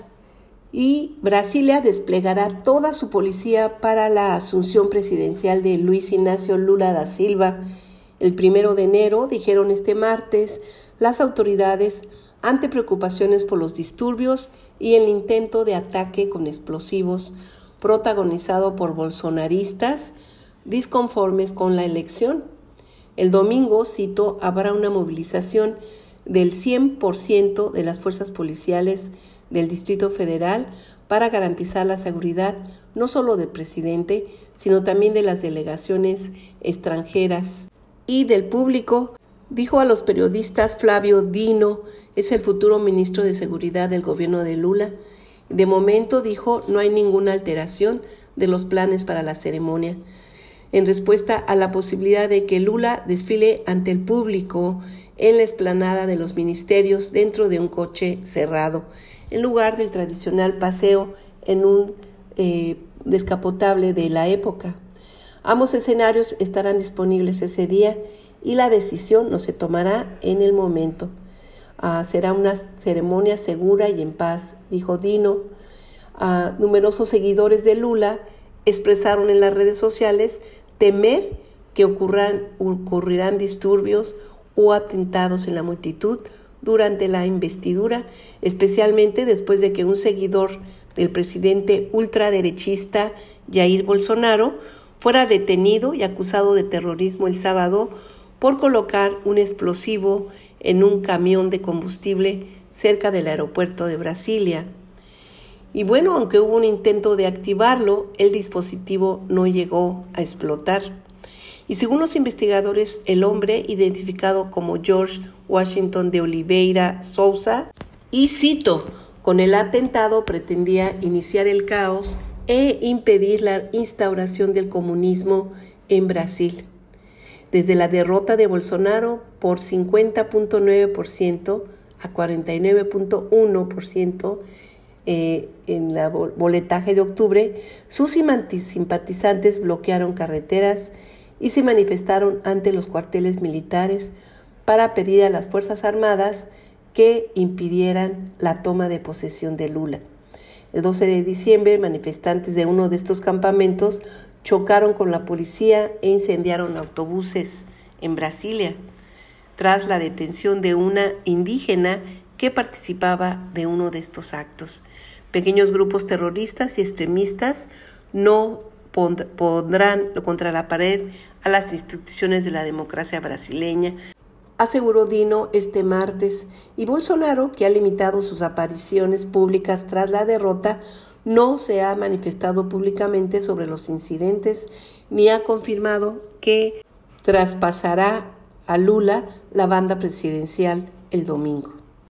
y Brasilia desplegará toda su policía para la asunción presidencial de Luis Ignacio Lula da Silva el primero de enero, dijeron este martes las autoridades, ante preocupaciones por los disturbios y el intento de ataque con explosivos protagonizado por bolsonaristas disconformes con la elección. El domingo, cito, habrá una movilización del cien por ciento de las fuerzas policiales del Distrito Federal para garantizar la seguridad no solo del presidente, sino también de las delegaciones extranjeras y del público, dijo a los periodistas Flavio Dino, es el futuro ministro de Seguridad del gobierno de Lula. De momento, dijo, no hay ninguna alteración de los planes para la ceremonia. En respuesta a la posibilidad de que Lula desfile ante el público en la explanada de los ministerios dentro de un coche cerrado, en lugar del tradicional paseo en un eh, descapotable de la época. Ambos escenarios estarán disponibles ese día y la decisión no se tomará en el momento. Uh, será una ceremonia segura y en paz, dijo Dino. Uh, numerosos seguidores de Lula expresaron en las redes sociales temer que ocurran, ocurrirán disturbios o atentados en la multitud durante la investidura, especialmente después de que un seguidor del presidente ultraderechista Jair Bolsonaro fuera detenido y acusado de terrorismo el sábado por colocar un explosivo en un camión de combustible cerca del aeropuerto de Brasilia. Y bueno, aunque hubo un intento de activarlo, el dispositivo no llegó a explotar. Y según los investigadores, el hombre, identificado como George Washington de Oliveira Souza, y cito, con el atentado pretendía iniciar el caos e impedir la instauración del comunismo en Brasil. Desde la derrota de Bolsonaro por cincuenta punto nueve por ciento a cuarenta y nueve punto uno por ciento eh, en el boletaje de octubre, sus simpatizantes bloquearon carreteras y se manifestaron ante los cuarteles militares para pedir a las Fuerzas Armadas que impidieran la toma de posesión de Lula. El doce de diciembre, manifestantes de uno de estos campamentos chocaron con la policía e incendiaron autobuses en Brasilia, tras la detención de una indígena que participaba de uno de estos actos. Pequeños grupos terroristas y extremistas no pondrán contra la pared a las instituciones de la democracia brasileña, aseguró Dino este martes, y Bolsonaro, que ha limitado sus apariciones públicas tras la derrota, no se ha manifestado públicamente sobre los incidentes ni ha confirmado que traspasará a Lula la banda presidencial el domingo.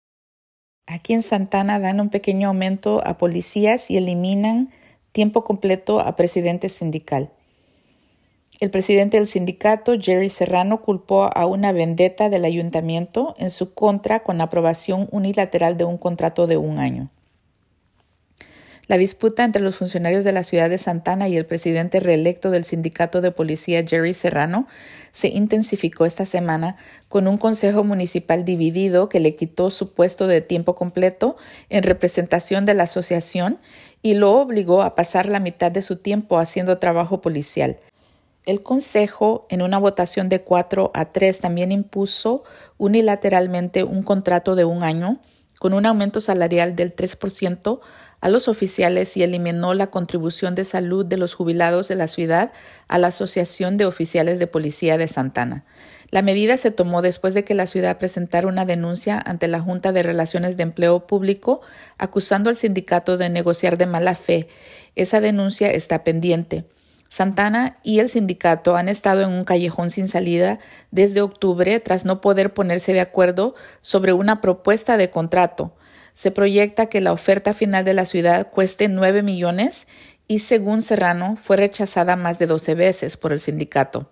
Aquí en Santana dan un pequeño aumento a policías y eliminan tiempo completo a presidente sindical. El presidente del sindicato, Jerry Serrano, culpó a una vendetta del ayuntamiento en su contra con la aprobación unilateral de un contrato de un año. La disputa entre los funcionarios de la ciudad de Santana y el presidente reelecto del sindicato de policía, Jerry Serrano, se intensificó esta semana con un consejo municipal dividido que le quitó su puesto de tiempo completo en representación de la asociación y lo obligó a pasar la mitad de su tiempo haciendo trabajo policial. El consejo, en una votación de cuatro a tres, también impuso unilateralmente un contrato de un año con un aumento salarial del tres por ciento a los oficiales y eliminó la contribución de salud de los jubilados de la ciudad a la Asociación de Oficiales de Policía de Santana. La medida se tomó después de que la ciudad presentara una denuncia ante la Junta de Relaciones de Empleo Público acusando al sindicato de negociar de mala fe. Esa denuncia está pendiente. Santana y el sindicato han estado en un callejón sin salida desde octubre tras no poder ponerse de acuerdo sobre una propuesta de contrato. Se proyecta que la oferta final de la ciudad cueste nueve millones y, según Serrano, fue rechazada más de doce veces por el sindicato.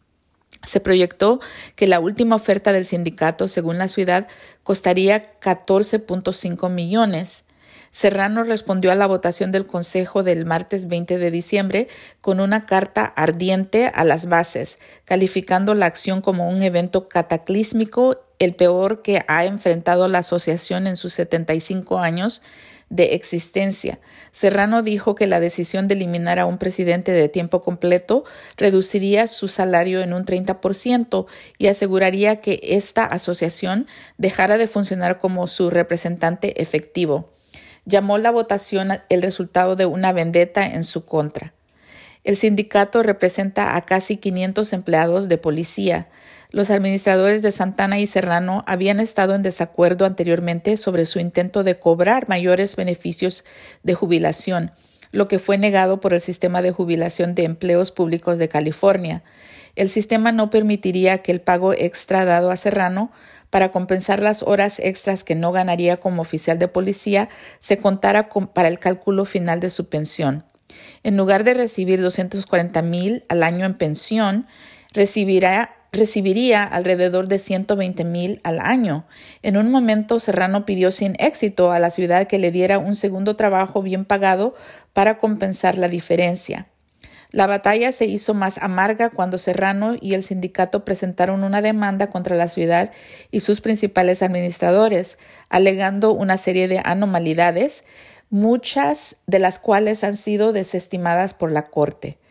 Se proyectó que la última oferta del sindicato, según la ciudad, costaría catorce punto cinco millones. Serrano respondió a la votación del Consejo del martes veinte de diciembre con una carta ardiente a las bases, calificando la acción como un evento cataclísmico, el peor que ha enfrentado la asociación en sus setenta y cinco años de existencia. Serrano dijo que la decisión de eliminar a un presidente de tiempo completo reduciría su salario en un treinta por ciento y aseguraría que esta asociación dejara de funcionar como su representante efectivo. Llamó la votación el resultado de una vendetta en su contra. El sindicato representa a casi quinientos empleados de policía. Los administradores de Santana y Serrano habían estado en desacuerdo anteriormente sobre su intento de cobrar mayores beneficios de jubilación, lo que fue negado por el Sistema de Jubilación de Empleos Públicos de California. El sistema no permitiría que el pago extra dado a Serrano para compensar las horas extras que no ganaría como oficial de policía se contara con, para el cálculo final de su pensión. En lugar de recibir doscientos cuarenta mil al año en pensión, recibirá recibiría alrededor de ciento veinte mil al año. En un momento, Serrano pidió sin éxito a la ciudad que le diera un segundo trabajo bien pagado para compensar la diferencia. La batalla se hizo más amarga cuando Serrano y el sindicato presentaron una demanda contra la ciudad y sus principales administradores, alegando una serie de anormalidades, muchas de las cuales han sido desestimadas por la Corte.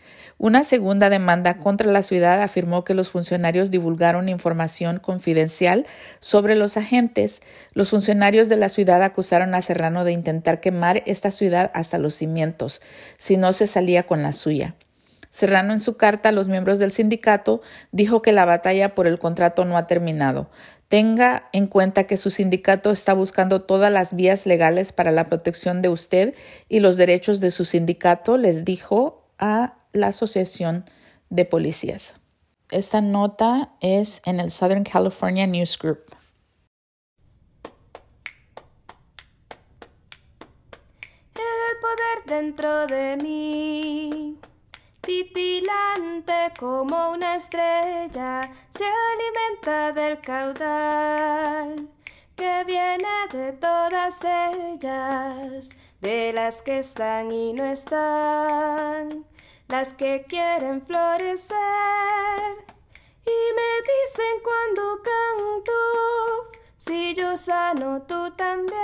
Una segunda demanda contra la ciudad afirmó que los funcionarios divulgaron información confidencial sobre los agentes. Los funcionarios de la ciudad acusaron a Serrano de intentar quemar esta ciudad hasta los cimientos, si no se salía con la suya. Serrano, en su carta a los miembros del sindicato, dijo que la batalla por el contrato no ha terminado. Tenga en cuenta que su sindicato está buscando todas las vías legales para la protección de usted y los derechos de su sindicato, les dijo a la Asociación de Policías. Esta nota es en el Southern California News Group. El poder dentro de mí, titilante como una estrella, se alimenta del caudal que viene de todas ellas, de las que están y no están, las que quieren florecer, y me dicen cuando canto, si yo sano tú también.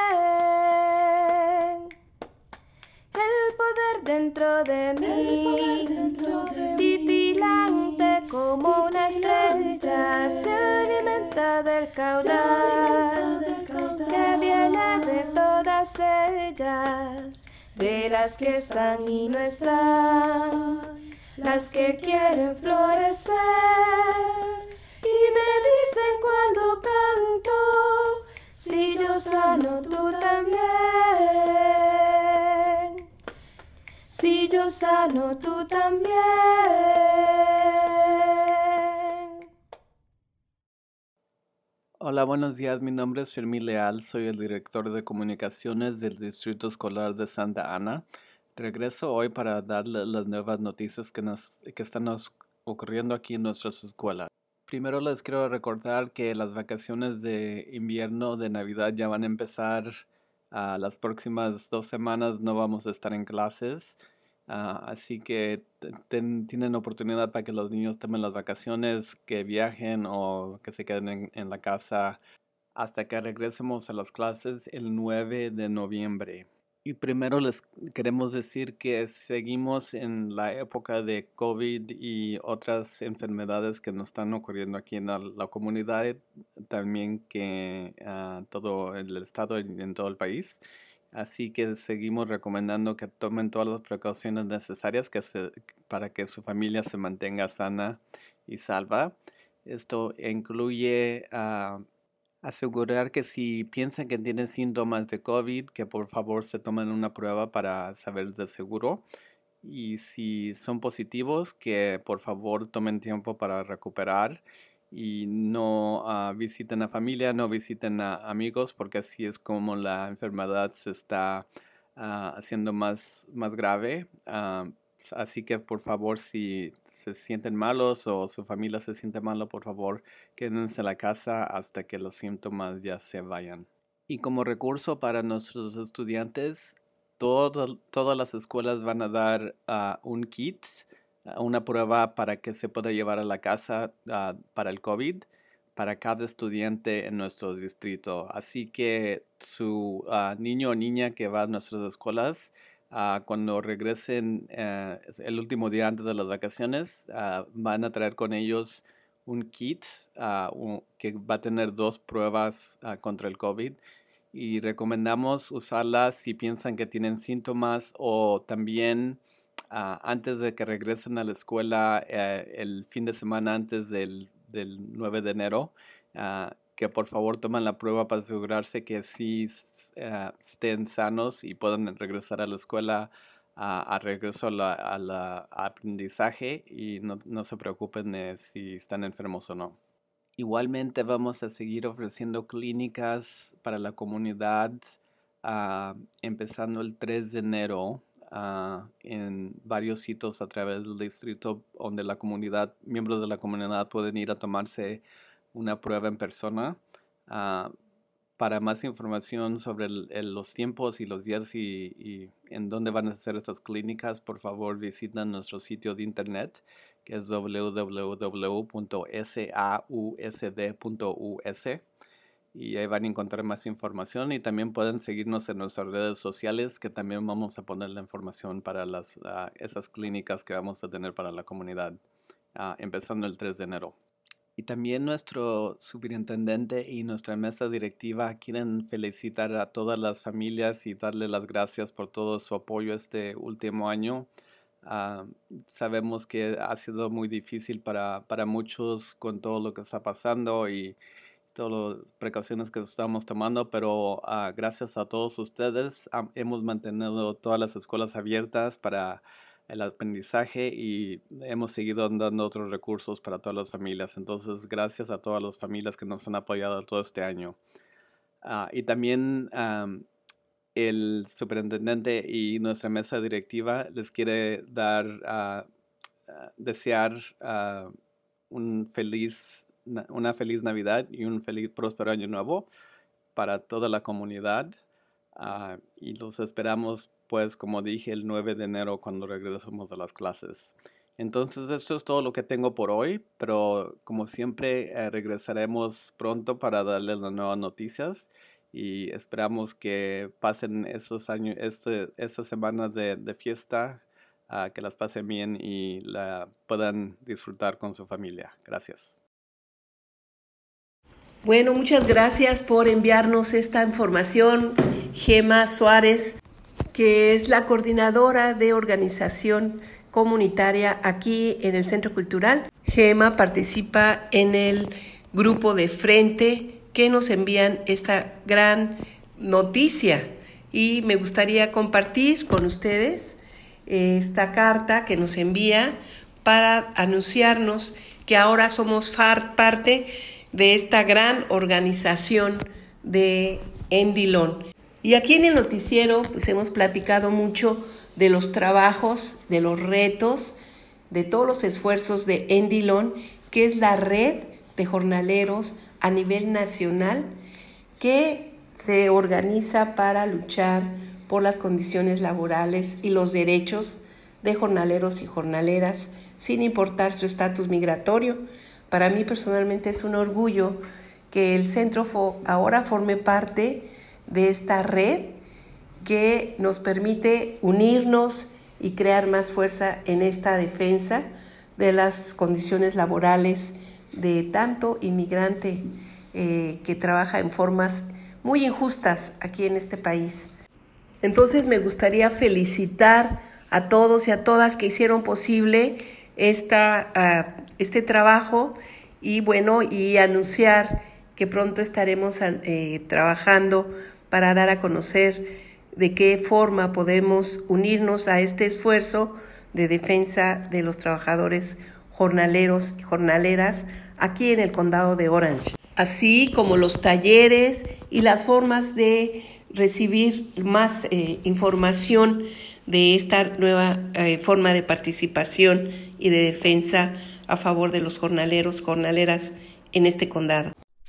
El poder dentro de mí, titilante como una estrella, se alimenta del caudal que viene de todas ellas, de las que están y no están, las que quieren florecer, y me dicen cuando canto, si yo sano tú también. Si yo sano, tú también. Hola, buenos días. Mi nombre es Fermín Leal. Soy el director de comunicaciones del Distrito Escolar de Santa Ana. Regreso hoy para darle las nuevas noticias que, nos, que están nos ocurriendo aquí en nuestras escuelas. Primero les quiero recordar que las vacaciones de invierno de Navidad ya van a empezar. Uh, las próximas dos semanas no vamos a estar en clases. Uh, así que ten, tienen oportunidad para que los niños tomen las vacaciones, que viajen o que se queden en, en la casa hasta que regresemos a las clases el nueve de noviembre. Y primero les queremos decir que seguimos en la época de COVID y otras enfermedades que nos están ocurriendo aquí en la, la comunidad, también que uh, todo el estado y en todo el país. Así que seguimos recomendando que tomen todas las precauciones necesarias que se, para que su familia se mantenga sana y salva. Esto incluye uh, asegurar que si piensan que tienen síntomas de COVID, que por favor se tomen una prueba para saber de seguro. Y si son positivos, que por favor tomen tiempo para recuperar. Y no uh, visiten a familia, no visiten a amigos, porque así es como la enfermedad se está uh, haciendo más, más grave. Uh, así que por favor, si se sienten malos o su familia se siente malo, por favor, quédense en la casa hasta que los síntomas ya se vayan. Y como recurso para nuestros estudiantes, todo, todas las escuelas van a dar uh, un kit, una prueba para que se pueda llevar a la casa uh, para el COVID, para cada estudiante en nuestro distrito. Así que su uh, niño o niña que va a nuestras escuelas, uh, cuando regresen uh, el último día antes de las vacaciones, uh, van a traer con ellos un kit uh, un, que va a tener dos pruebas uh, contra el COVID. Y recomendamos usarlas si piensan que tienen síntomas o también Uh, antes de que regresen a la escuela uh, el fin de semana antes del, del nueve de enero, uh, que por favor tomen la prueba para asegurarse que sí uh, estén sanos y puedan regresar a la escuela uh, a regreso a la, a la aprendizaje y no, no se preocupen de si están enfermos o no. Igualmente vamos a seguir ofreciendo clínicas para la comunidad uh, empezando el tres de enero. Uh, en varios sitios a través del distrito donde la comunidad, miembros de la comunidad pueden ir a tomarse una prueba en persona. Uh, para más información sobre el, el, los tiempos y los días y, y en dónde van a hacer estas clínicas, por favor visiten nuestro sitio de internet que es w w w punto sausd punto u s. y ahí van a encontrar más información y también pueden seguirnos en nuestras redes sociales, que también vamos a poner la información para las, uh, esas clínicas que vamos a tener para la comunidad, uh, empezando el tres de enero. Y también nuestro superintendente y nuestra mesa directiva quieren felicitar a todas las familias y darle las gracias por todo su apoyo este último año. Uh, sabemos que ha sido muy difícil para, para muchos con todo lo que está pasando y todas las precauciones que estamos tomando, pero uh, gracias a todos ustedes um, hemos mantenido todas las escuelas abiertas para el aprendizaje y hemos seguido dando otros recursos para todas las familias. Entonces, gracias a todas las familias que nos han apoyado todo este año. Uh, y también um, el superintendente y nuestra mesa directiva les quiere dar, uh, uh, desear uh, un feliz, una feliz Navidad y un feliz, próspero año nuevo para toda la comunidad. Uh, y los esperamos, pues, como dije, el nueve de enero cuando regresemos a las clases. Entonces, esto es todo lo que tengo por hoy, pero como siempre, eh, regresaremos pronto para darles las nuevas noticias y esperamos que pasen esos años, este, estas semanas de, de fiesta, uh, que las pasen bien y la puedan disfrutar con su familia. Gracias. Bueno, muchas gracias por enviarnos esta información, Gema Suárez, que es la coordinadora de organización comunitaria aquí en el Centro Cultural. Gema participa en el grupo de Frente que nos envían esta gran noticia y me gustaría compartir con ustedes esta carta que nos envía para anunciarnos que ahora somos parte de esta gran organización de Endilón. Y aquí en el noticiero pues hemos platicado mucho de los trabajos, de los retos, de todos los esfuerzos de Endilón, que es la red de jornaleros a nivel nacional que se organiza para luchar por las condiciones laborales y los derechos de jornaleros y jornaleras, sin importar su estatus migratorio. Para mí personalmente es un orgullo que el centro fo- ahora forme parte de esta red que nos permite unirnos y crear más fuerza en esta defensa de las condiciones laborales de tanto inmigrante eh, que trabaja en formas muy injustas aquí en este país. Entonces me gustaría felicitar a todos y a todas que hicieron posible esta, uh, este trabajo y bueno, y anunciar que pronto estaremos eh, trabajando para dar a conocer de qué forma podemos unirnos a este esfuerzo de defensa de los trabajadores jornaleros y jornaleras aquí en el condado de Orange, así como los talleres y las formas de recibir más eh, información de esta nueva eh, forma de participación y de defensa a favor de los jornaleros, jornaleras en este condado.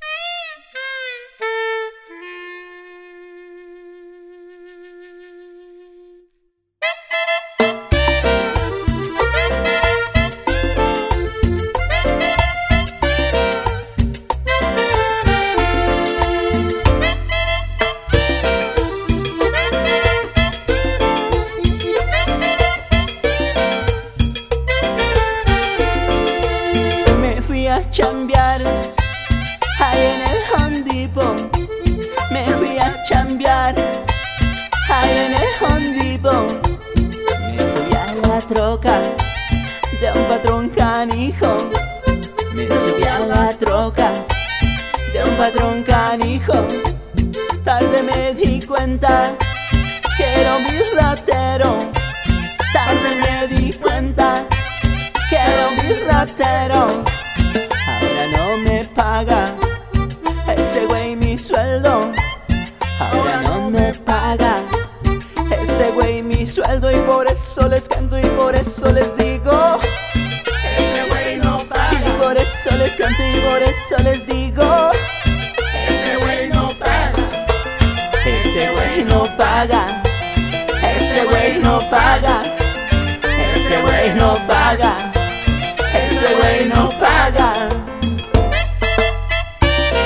Chambear ahí en el Home Depot. Me fui a chambear ahí en el Home Depot. Me subí a la troca de un patrón canijo. Me subí a la troca de un patrón canijo. Tarde me di cuenta que era un birratero. Tarde me di cuenta que era un birratero. Ahora no me paga ese güey mi sueldo. Ahora no me paga ese güey mi sueldo. Y por eso les canto y por eso les digo, ese güey no paga. Y por eso les canto y por eso les digo, ese güey no paga. Ese güey no paga. Ese güey no paga. Ese güey no paga. Ese güey no paga.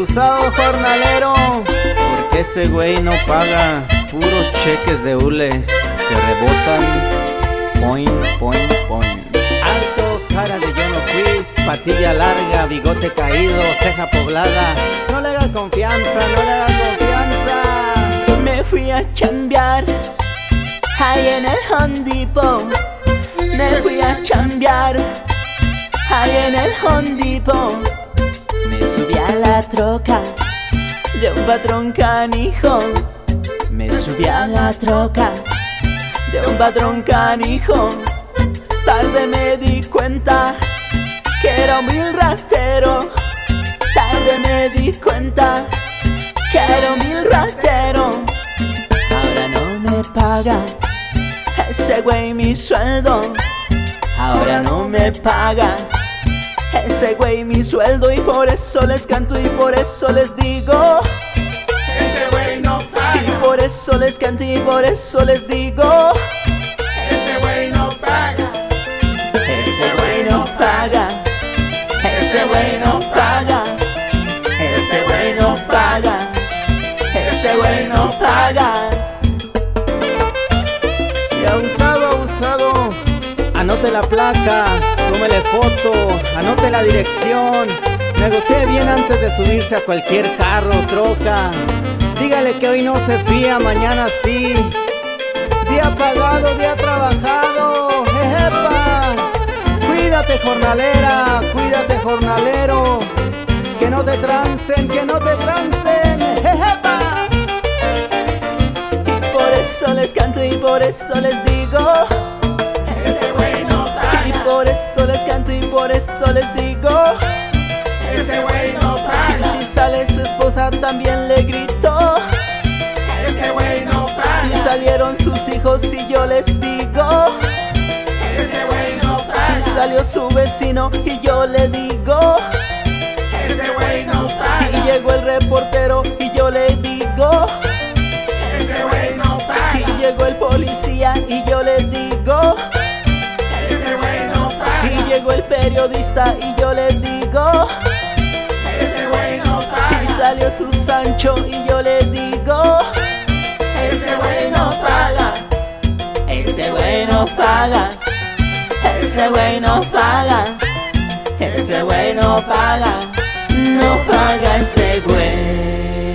abusado jornalero, porque ese güey no paga, puros cheques de hule que rebotan, point, point, point. Alto, cara de yo no fui, patilla larga, bigote caído, ceja poblada. No le haga confianza, no le haga confianza. Me fui a chambear ahí en el Home Depot. Me fui a chambear ahí en el Home Depot. Me subí a la troca de un patrón canijo. Me subí a la troca de un patrón canijo. Tarde me di cuenta que era un vil ratero. Tarde me di cuenta que era un vil ratero. Ahora no me paga ese güey mi sueldo. Ahora no me paga ese güey mi sueldo. Y por eso les canto y por eso les digo, ese güey no paga. Y por eso les canto y por eso les digo, ese güey no paga. Ese güey no paga. Ese güey no paga. Ese güey no paga. Ese güey no paga. Y abusado, abusado, anote la placa, tómele foto, anote la dirección. Negocie bien antes de subirse a cualquier carro o troca. Dígale que hoy no se fía, mañana sí. Día pagado, día trabajado. Ejepa. Cuídate jornalera, cuídate jornalero. Que no te trancen, que no te trancen. Ejepa. Y por eso les canto y por eso les digo, ese güey no paga. Y por eso les canto y por eso les digo, ese güey no paga. Y si sale su esposa también le gritó, ese güey no paga. Y salieron sus hijos y yo les digo, ese güey no paga. Y salió su vecino y yo le digo, ese güey no paga. Y llegó el reportero y yo le digo, ese güey no paga. Y llegó el policía y yo le digo, ese güey no paga. Y llegó el periodista y yo le digo, ese güey no paga. Y salió su Sancho y yo le digo, ese güey no paga. Ese güey no paga. Ese güey no paga. Ese güey no paga. No paga ese güey.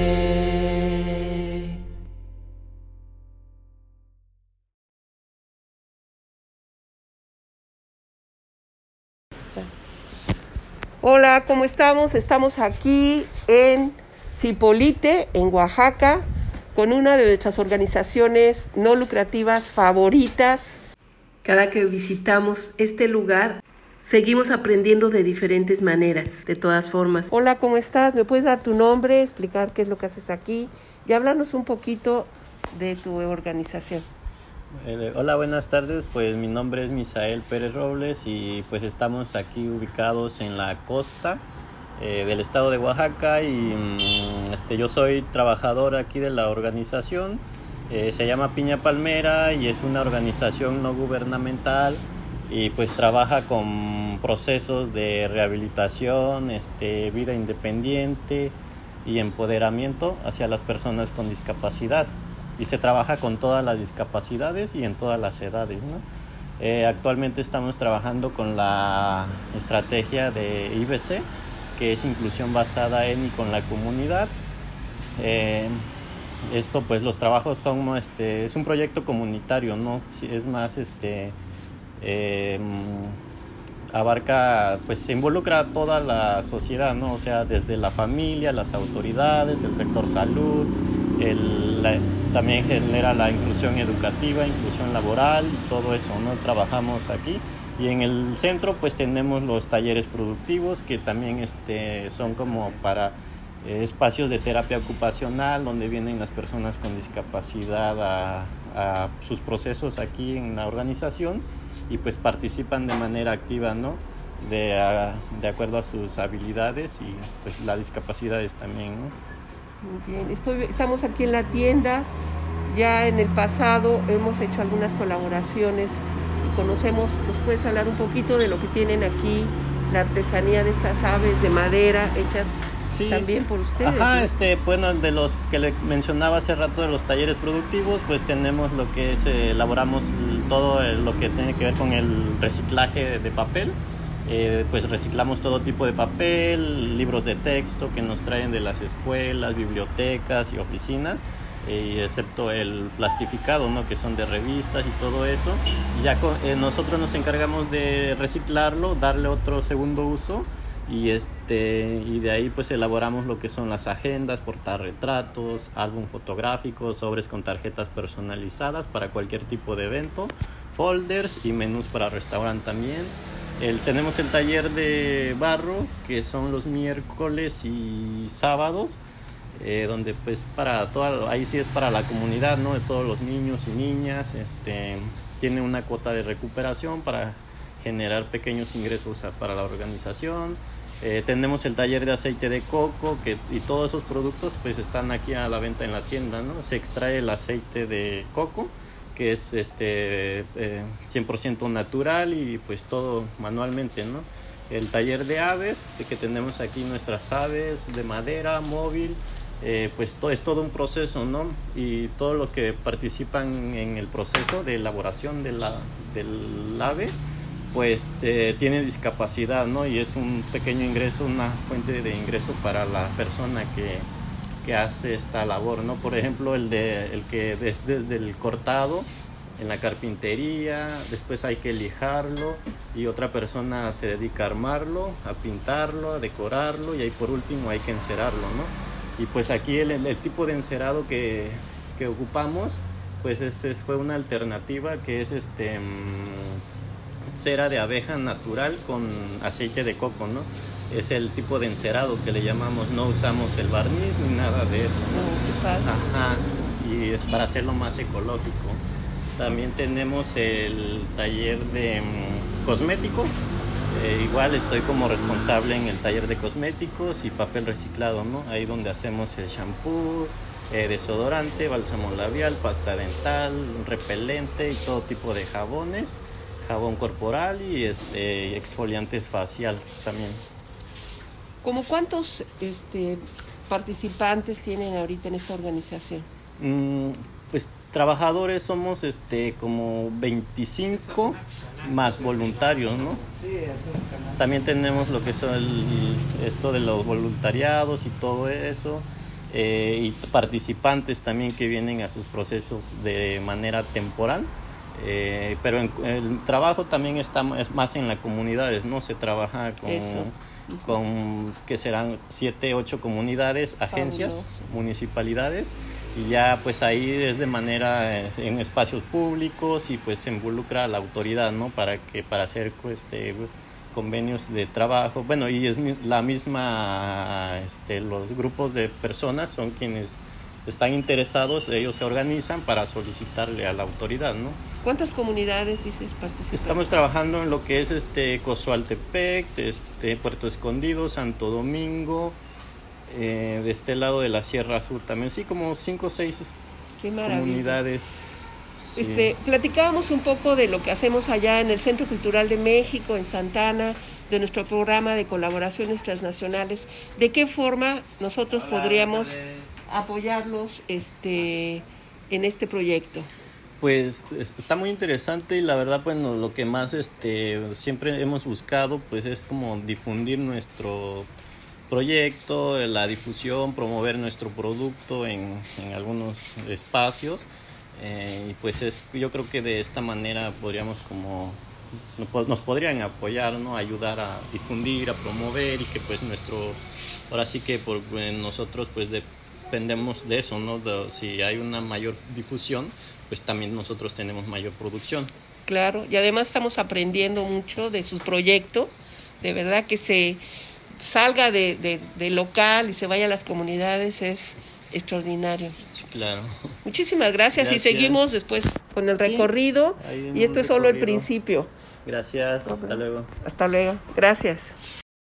Hola, ¿cómo estamos? Estamos aquí en Zipolite, en Oaxaca, con una de nuestras organizaciones no lucrativas favoritas. Cada que visitamos este lugar, seguimos aprendiendo de diferentes maneras, de todas formas. Hola, ¿cómo estás? ¿Me puedes dar tu nombre, explicar qué es lo que haces aquí y háblanos un poquito de tu organización? Eh, hola, buenas tardes. Pues mi nombre es Misael Pérez Robles y pues estamos aquí ubicados en la costa eh, del estado de Oaxaca y mm, este, yo soy trabajador aquí de la organización. Eh, se llama Piña Palmera y es una organización no gubernamental y pues trabaja con procesos de rehabilitación, este, vida independiente y empoderamiento hacia las personas con discapacidad. Y se trabaja con todas las discapacidades y en todas las edades, ¿no? Eh, actualmente estamos trabajando con la estrategia de I B C, que es inclusión basada en y con la comunidad. Eh, esto, pues, los trabajos son, este, es un proyecto comunitario, ¿no? Es más, este, eh, abarca, pues, se involucra a toda la sociedad, ¿no? O sea, desde la familia, las autoridades, el sector salud. El, la, también genera la inclusión educativa, inclusión laboral y todo eso, ¿no? Trabajamos aquí y en el centro pues tenemos los talleres productivos que también este, son como para eh, espacios de terapia ocupacional donde vienen las personas con discapacidad a, a sus procesos aquí en la organización y pues participan de manera activa, ¿no? De, a, de acuerdo a sus habilidades y pues las discapacidades también, ¿no? Muy bien, Estoy, estamos aquí en la tienda, ya en el pasado hemos hecho algunas colaboraciones y conocemos, ¿nos puedes hablar un poquito de lo que tienen aquí, la artesanía de estas aves de madera hechas sí. también por ustedes. Ajá, ¿no? este, bueno, de los que le mencionaba hace rato de los talleres productivos, pues tenemos lo que es, eh, elaboramos todo lo que tiene que ver con el reciclaje de papel. Eh, pues reciclamos todo tipo de papel, libros de texto que nos traen de las escuelas, bibliotecas y oficinas, eh, excepto el plastificado, ¿no? Que son de revistas y todo eso. Y ya con, eh, nosotros nos encargamos de reciclarlo, darle otro segundo uso y, este, y de ahí pues elaboramos lo que son las agendas, portarretratos, álbum fotográfico, sobres con tarjetas personalizadas para cualquier tipo de evento, folders y menús para restaurante también. El, tenemos el taller de barro, que son los miércoles y sábados, eh, donde pues para toda, ahí sí es para la comunidad, ¿no? De todos los niños y niñas. Este, tiene una cuota de recuperación para generar pequeños ingresos a, para la organización. Eh, tenemos el taller de aceite de coco, que, y todos esos productos pues están aquí a la venta en la tienda, ¿no? Se extrae el aceite de coco, que es este eh, cien por ciento natural y pues todo manualmente, ¿no? El taller de aves, de que tenemos aquí nuestras aves de madera, móvil, eh, pues todo, es todo un proceso, ¿no? Y todos los que participan en el proceso de elaboración de la, del ave, pues eh, tienen discapacidad, ¿no? Y es un pequeño ingreso, una fuente de ingreso para la persona que que hace esta labor, ¿no? Por ejemplo, el de el que es desde el cortado en la carpintería, después hay que lijarlo y otra persona se dedica a armarlo, a pintarlo, a decorarlo y ahí por último hay que encerarlo, ¿no? Y pues aquí el, el, el tipo de encerado que, que ocupamos pues es, es, fue una alternativa que es este mmm, cera de abeja natural con aceite de coco, ¿no? Es el tipo de encerado que le llamamos, no usamos el barniz ni nada de eso, ¿no? Oh, qué padre. Ajá, y es para hacerlo más ecológico. También tenemos el taller de um, cosméticos, eh, igual estoy como responsable en el taller de cosméticos y papel reciclado, ¿no? Ahí donde hacemos el shampoo, eh, desodorante, bálsamo labial, pasta dental, repelente y todo tipo de jabones, jabón corporal y este, exfoliantes facial también. ¿Cómo cuántos este, participantes tienen ahorita en esta organización? Mm, pues trabajadores somos este como veinticinco más voluntarios, ¿no? También tenemos lo que son el, esto de los voluntariados y todo eso, eh, y participantes también que vienen a sus procesos de manera temporal. Eh, pero en, el trabajo también está más en las comunidades, ¿no? Se trabaja con, con que serán siete, ocho comunidades, agencias, fabuloso, municipalidades, y ya pues ahí es de manera eh, en espacios públicos y pues se involucra a la autoridad, ¿no? Para que para hacer este, convenios de trabajo. Bueno, y es la misma, este, los grupos de personas son quienes están interesados, ellos se organizan para solicitarle a la autoridad, ¿no? ¿Cuántas comunidades dices participan? Estamos trabajando en lo que es este Cozoaltepec, este Puerto Escondido, Santo Domingo, eh, de este lado de la Sierra Sur también, sí, como cinco o seis comunidades. Sí. Este, platicábamos un poco de lo que hacemos allá en el Centro Cultural de México, en Santa Ana, de nuestro programa de colaboraciones transnacionales. ¿De qué forma nosotros Hola, podríamos apoyarlos este, en este proyecto? Pues está muy interesante y la verdad, bueno, lo que más este siempre hemos buscado pues es como difundir nuestro proyecto, la difusión, promover nuestro producto en, en algunos espacios, eh, y pues es, yo creo que de esta manera podríamos como nos podrían apoyar, ¿no? Ayudar a difundir, a promover y que pues nuestro, ahora sí que por nosotros pues dependemos de eso, ¿no? De, si hay una mayor difusión, pues también nosotros tenemos mayor producción. Claro, y además estamos aprendiendo mucho de su proyecto, de verdad que se salga de, de, de local y se vaya a las comunidades es extraordinario. Sí, claro. Muchísimas gracias, gracias. Y seguimos después con el recorrido, sí, y esto es solo el principio. Gracias, hasta luego. Hasta luego, gracias.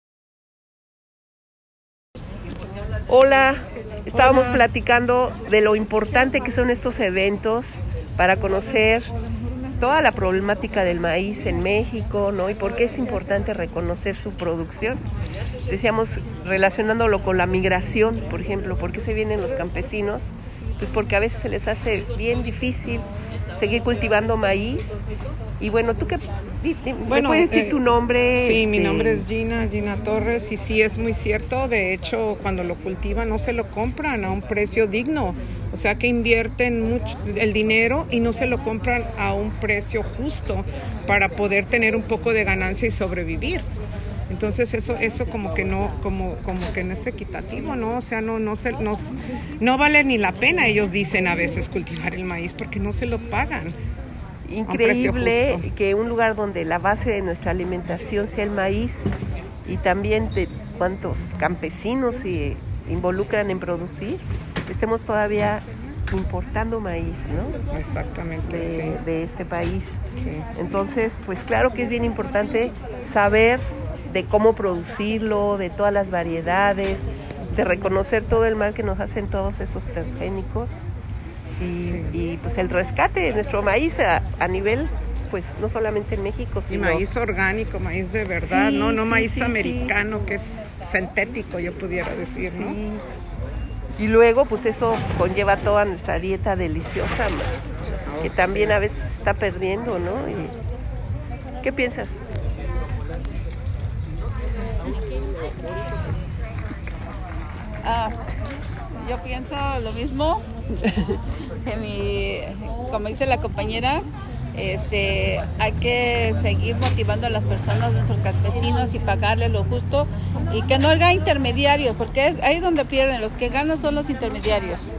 Hola, estábamos Hola. platicando de lo importante que son estos eventos para conocer toda la problemática del maíz en México, ¿no? Y por qué es importante reconocer su producción. decíamos, relacionándolo con la migración, por ejemplo, ¿por qué se vienen los campesinos? Pues porque a veces se les hace bien difícil seguir cultivando maíz. Y bueno, ¿tú qué ¿me bueno, puedes decir eh, tu nombre? Sí, este... mi nombre es Gina, Gina Torres, y sí es muy cierto. De hecho, cuando lo cultivan no se lo compran a un precio digno. O sea que invierten mucho el dinero y no se lo compran a un precio justo para poder tener un poco de ganancia y sobrevivir. Entonces eso eso como que no como como que no es equitativo, ¿no? O sea, no no se no, no vale ni la pena, ellos dicen a veces, cultivar el maíz porque no se lo pagan. Increíble que un lugar donde la base de nuestra alimentación sea el maíz y también de cuántos campesinos se involucran en producir, estemos todavía importando maíz, ¿no? Exactamente, de, sí. de este país. Sí. Entonces, pues claro que es bien importante saber de cómo producirlo, de todas las variedades, de reconocer todo el mal que nos hacen todos esos transgénicos y, sí. y pues el rescate de nuestro maíz a, a nivel, pues no solamente en México, sino... Y maíz orgánico, maíz de verdad, sí, no no sí, maíz sí, americano sí. que es sintético, yo pudiera decir, sí. ¿no? Y luego, pues eso conlleva toda nuestra dieta deliciosa, oh, que también sí. a veces se está perdiendo, ¿no? Y, ¿qué piensas? Ah, yo pienso lo mismo. que mi, como dice la compañera, este, hay que seguir motivando a las personas, nuestros campesinos, y pagarles lo justo y que no haya intermediarios, porque es ahí donde pierden. Los que ganan son los intermediarios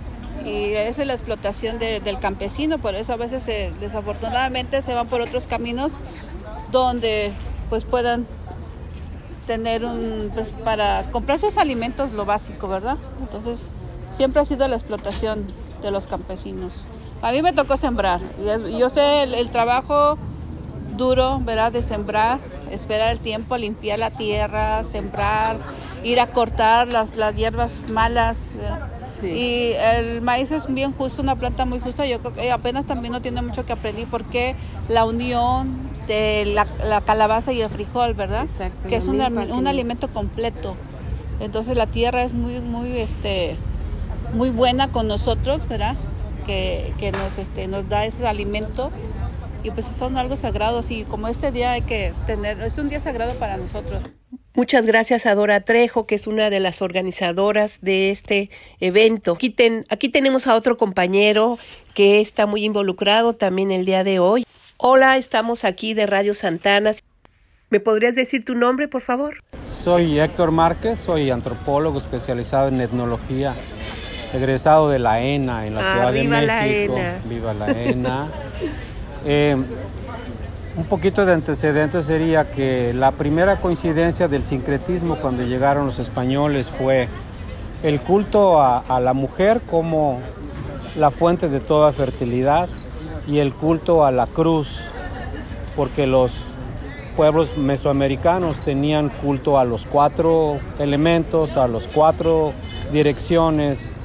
y esa es la explotación de, del campesino. Por eso a veces se, desafortunadamente se van por otros caminos donde pues puedan tener un, pues para comprar sus alimentos, lo básico, ¿verdad? Entonces siempre ha sido la explotación de los campesinos. A mí me tocó sembrar y yo sé el, el trabajo duro, ¿verdad? De sembrar, esperar el tiempo, limpiar la tierra, sembrar, ir a cortar las, las hierbas malas, ¿verdad? Sí. Y el maíz es bien justo, una planta muy justa. Yo creo que apenas también no tiene mucho que aprender porque la unión de la, la calabaza y el frijol, ¿verdad? Exacto, que es un, un alimento completo. Entonces la tierra es muy muy este muy buena con nosotros, ¿verdad? Que, que nos este nos da ese alimento y pues son algo sagrados y como este día hay que tener, es un día sagrado para nosotros. Muchas gracias a Dora Trejo, que es una de las organizadoras de este evento. Aquí, ten, aquí tenemos a otro compañero que está muy involucrado también el día de hoy. Hola, estamos aquí de Radio Santana. ¿Me podrías decir tu nombre, por favor? Soy Héctor Márquez, soy antropólogo especializado en etnología, egresado de la ENA en la ah, Ciudad de viva México. La ENA. Viva la ENA. eh, un poquito de antecedentes sería que la primera coincidencia del sincretismo cuando llegaron los españoles fue el culto a, a la mujer como la fuente de toda fertilidad y el culto a la cruz, porque los pueblos mesoamericanos tenían culto a los cuatro elementos, a las cuatro direcciones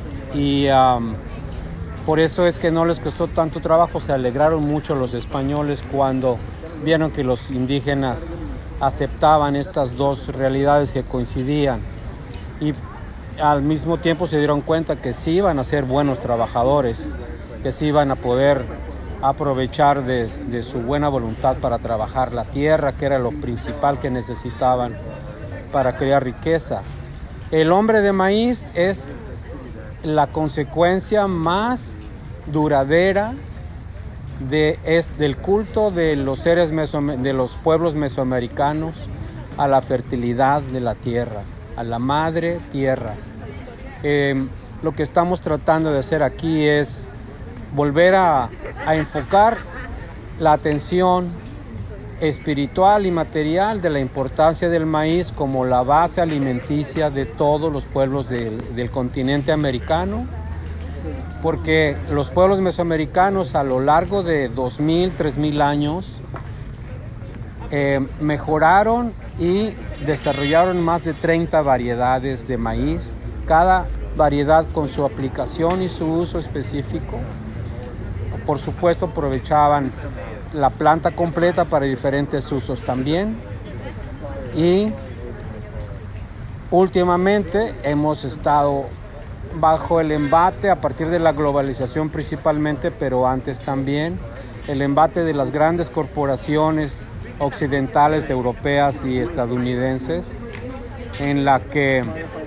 y um, por eso es que no les costó tanto trabajo, se alegraron mucho los españoles cuando vieron que los indígenas aceptaban estas dos realidades que coincidían y al mismo tiempo se dieron cuenta que sí iban a ser buenos trabajadores, que sí iban a poder aprovechar de, de su buena voluntad para trabajar la tierra, que era lo principal que necesitaban para crear riqueza. El hombre de maíz es la consecuencia más duradera de, es, del culto de los seres meso, de los pueblos mesoamericanos a la fertilidad de la tierra, a la madre tierra. Eh, lo que estamos tratando de hacer aquí es volver a, a enfocar la atención espiritual y material de la importancia del maíz como la base alimenticia de todos los pueblos del, del continente americano, porque los pueblos mesoamericanos a lo largo de dos mil, tres mil años eh, mejoraron y desarrollaron más de treinta variedades de maíz, cada variedad con su aplicación y su uso específico. Por supuesto, aprovechaban la planta completa para diferentes usos también y últimamente hemos estado bajo el embate a partir de la globalización principalmente, pero antes también, el embate de las grandes corporaciones occidentales, europeas y estadounidenses, en la que,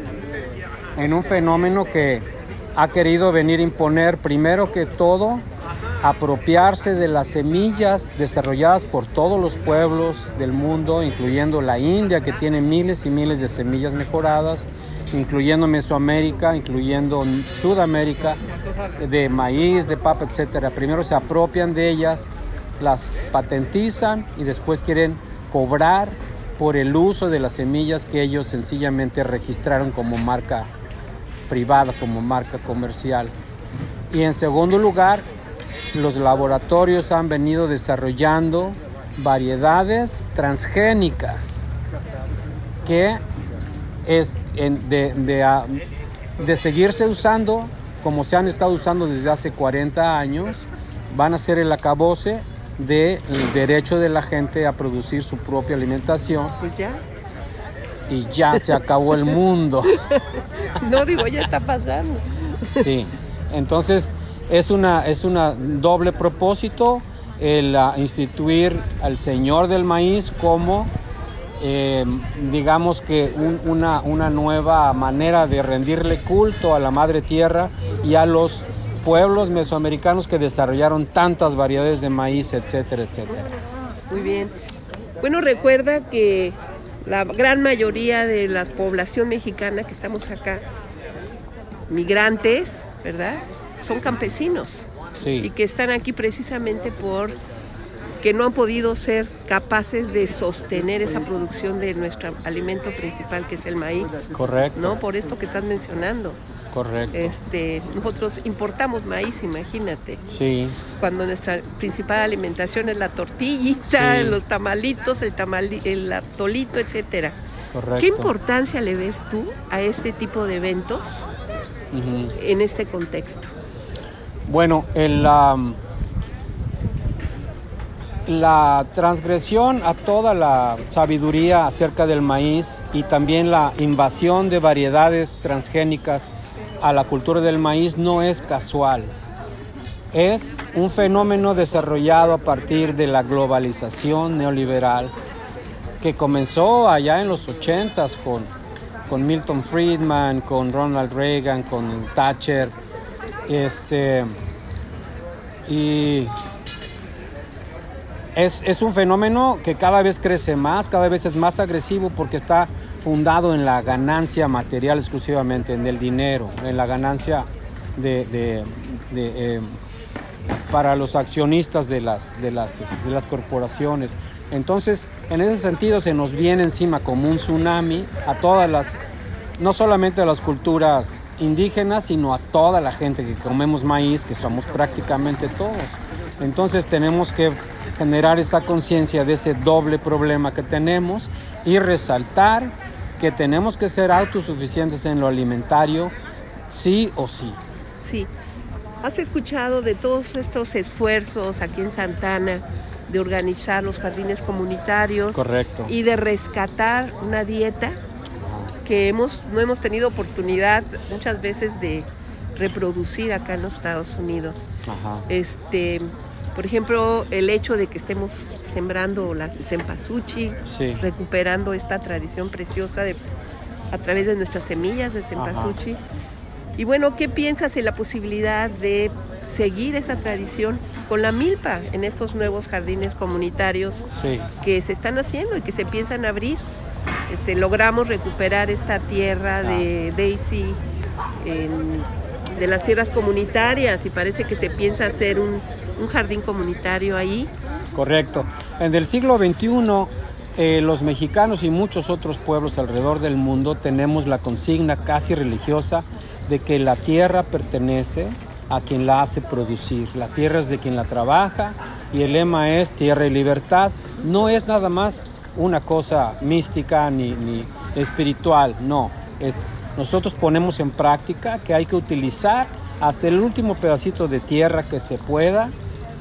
en un fenómeno que ha querido venir a imponer primero que todo, apropiarse de las semillas desarrolladas por todos los pueblos del mundo, incluyendo la India, que tiene miles y miles de semillas mejoradas, incluyendo Mesoamérica, incluyendo Sudamérica, de maíz, de papa, etcétera. Primero se apropian de ellas, las patentizan y después quieren cobrar por el uso de las semillas que ellos sencillamente registraron como marca privada, como marca comercial. Y en segundo lugar, los laboratorios han venido desarrollando variedades transgénicas que es en, de, de, de seguirse usando como se han estado usando desde hace cuarenta años, van a ser el acabose del derecho de la gente a producir su propia alimentación. Pues ya. Y ya se acabó el mundo. No, digo, ya está pasando. Sí, entonces es una es una doble propósito el uh, instituir al Señor del Maíz como eh, digamos que un, una, una nueva manera de rendirle culto a la Madre Tierra y a los pueblos mesoamericanos que desarrollaron tantas variedades de maíz, etcétera, etcétera. Muy bien. Bueno, recuerda que la gran mayoría de la población mexicana que estamos acá, migrantes, ¿verdad?, son campesinos. Sí. Y que están aquí precisamente por que no han podido ser capaces de sostener esa producción de nuestro alimento principal, que es el maíz. Correcto. ¿No? Por esto que estás mencionando. Correcto. Este, nosotros importamos maíz, imagínate. Sí. Cuando nuestra principal alimentación es la tortillita, sí, los tamalitos, el tamali, el atolito, etcétera. Correcto. ¿Qué importancia le ves tú a este tipo de eventos uh-huh. en este contexto? Bueno, el, um, la transgresión a toda la sabiduría acerca del maíz y también la invasión de variedades transgénicas a la cultura del maíz no es casual. Es un fenómeno desarrollado a partir de la globalización neoliberal que comenzó allá en los ochentas con, con Milton Friedman, con Ronald Reagan, con Thatcher. Este, y es, es un fenómeno que cada vez crece más, cada vez es más agresivo porque está fundado en la ganancia material exclusivamente, en el dinero, en la ganancia de, de, de, eh, para los accionistas de las, de, las, de las corporaciones. Entonces, en ese sentido se nos viene encima como un tsunami a todas las, no solamente a las culturas indígenas, sino a toda la gente que comemos maíz, que somos prácticamente todos. Entonces tenemos que generar esa conciencia de ese doble problema que tenemos y resaltar que tenemos que ser autosuficientes en lo alimentario, sí o sí. Sí. ¿Has escuchado de todos estos esfuerzos aquí en Santa Ana de organizar los jardines comunitarios? Correcto. Y de rescatar una dieta que hemos no hemos tenido oportunidad muchas veces de reproducir acá en los Estados Unidos? Ajá. Este, por ejemplo, el hecho de que estemos sembrando la cempasúchil, sí, recuperando esta tradición preciosa de, a través de nuestras semillas de cempasúchil. Y bueno, ¿qué piensas en la posibilidad de seguir esta tradición con la milpa en estos nuevos jardines comunitarios sí. que se están haciendo y que se piensan abrir? Este, logramos recuperar esta tierra ah. de Daisy, en, de las tierras comunitarias, y parece que se piensa hacer un, un jardín comunitario ahí. Correcto. En el siglo veintiuno, eh, los mexicanos y muchos otros pueblos alrededor del mundo tenemos la consigna casi religiosa de que la tierra pertenece a quien la hace producir. La tierra es de quien la trabaja y el lema es tierra y libertad. No es nada más una cosa mística ni, ni espiritual, no. Es, nosotros ponemos en práctica que hay que utilizar hasta el último pedacito de tierra que se pueda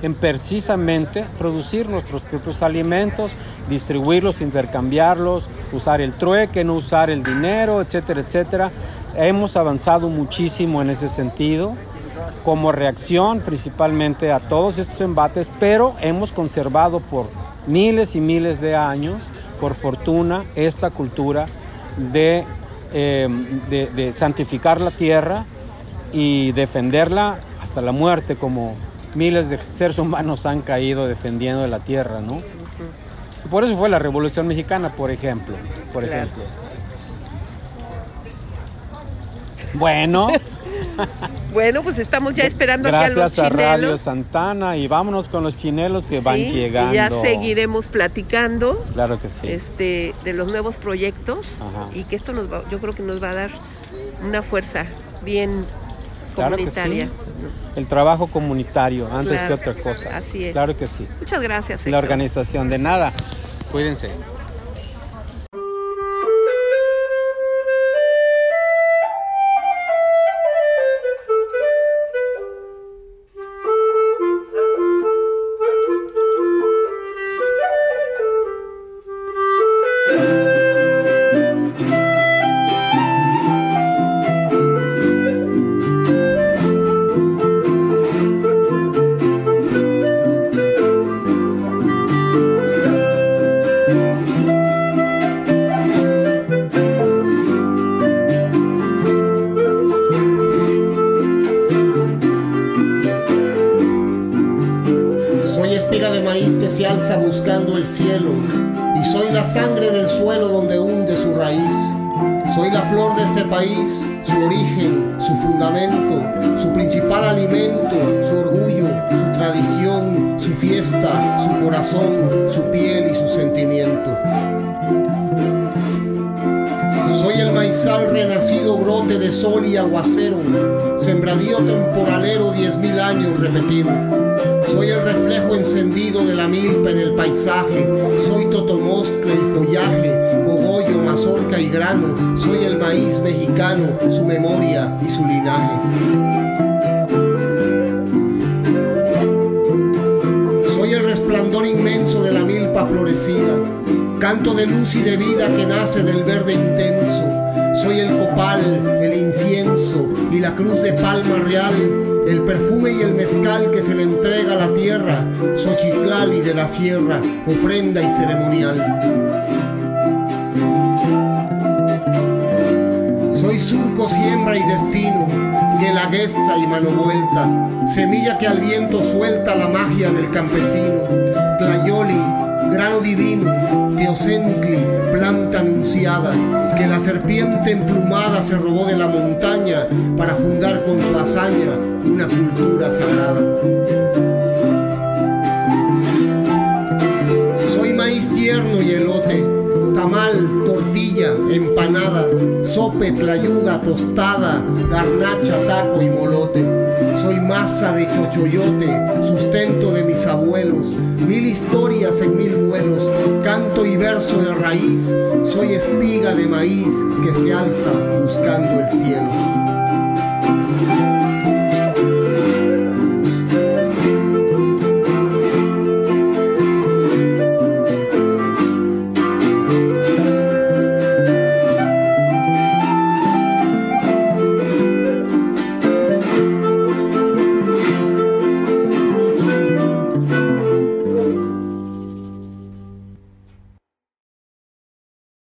en precisamente producir nuestros propios alimentos, distribuirlos, intercambiarlos, usar el trueque, no usar el dinero, etcétera, etcétera. Hemos avanzado muchísimo en ese sentido como reacción principalmente a todos estos embates, pero hemos conservado por miles y miles de años, por fortuna, esta cultura de, eh, de, de santificar la tierra y defenderla hasta la muerte, como miles de seres humanos han caído defendiendo de la tierra, ¿no? Uh-huh. Por eso fue la Revolución Mexicana, por ejemplo. Por claro. ejemplo. Bueno. Bueno, pues estamos ya esperando aquí a los chinelos. Gracias a Radio Santana y vámonos con los chinelos que sí, van llegando. Y ya seguiremos platicando. Claro que sí. Este, de los nuevos proyectos. Ajá. Y que esto nos va, yo creo que nos va a dar una fuerza bien claro comunitaria. Que sí. El trabajo comunitario antes claro, que otra cosa. Así es. Claro que sí. Muchas gracias, Héctor. La organización, de nada. Cuídense. Buscando el cielo, y soy la sangre del suelo donde hunde su raíz. Soy la flor de este país, su origen, su fundamento, su principal alimento, su orgullo, su tradición, su fiesta, su corazón, su piel y su sentimiento. Soy el maizal renacido, brote de sol y aguacero, sembradío temporalero, diez mil años repetido. Soy el reflejo encendido de la milpa en el paisaje. Soy totomoscle y follaje, cogollo, mazorca y grano. Soy el maíz mexicano, su memoria y su linaje. Soy el resplandor inmenso de la milpa florecida, canto de luz y de vida que nace del verde intenso. Soy el copal, el incienso y la cruz de palma real, el perfume y el mezcal que se le entrega a la tierra, Xochitlali de la sierra, ofrenda y ceremonial. Soy surco, siembra y destino, guelaguetza y mano vuelta, semilla que al viento suelta la magia del campesino, Tlayoli, grano divino, Teocentli, planta anunciada, que la serpiente emplumada se robó de la montaña para fundar con su hazaña una cultura sagrada. Soy maíz tierno y elote, tamal, tortilla, empanada, sope, tlayuda, tostada, garnacha, taco y molote. Soy masa de chochoyote, sustento de mis abuelos, mil historias en mil vuelos, canto y verso de raíz. Soy espiga de maíz que se alza buscando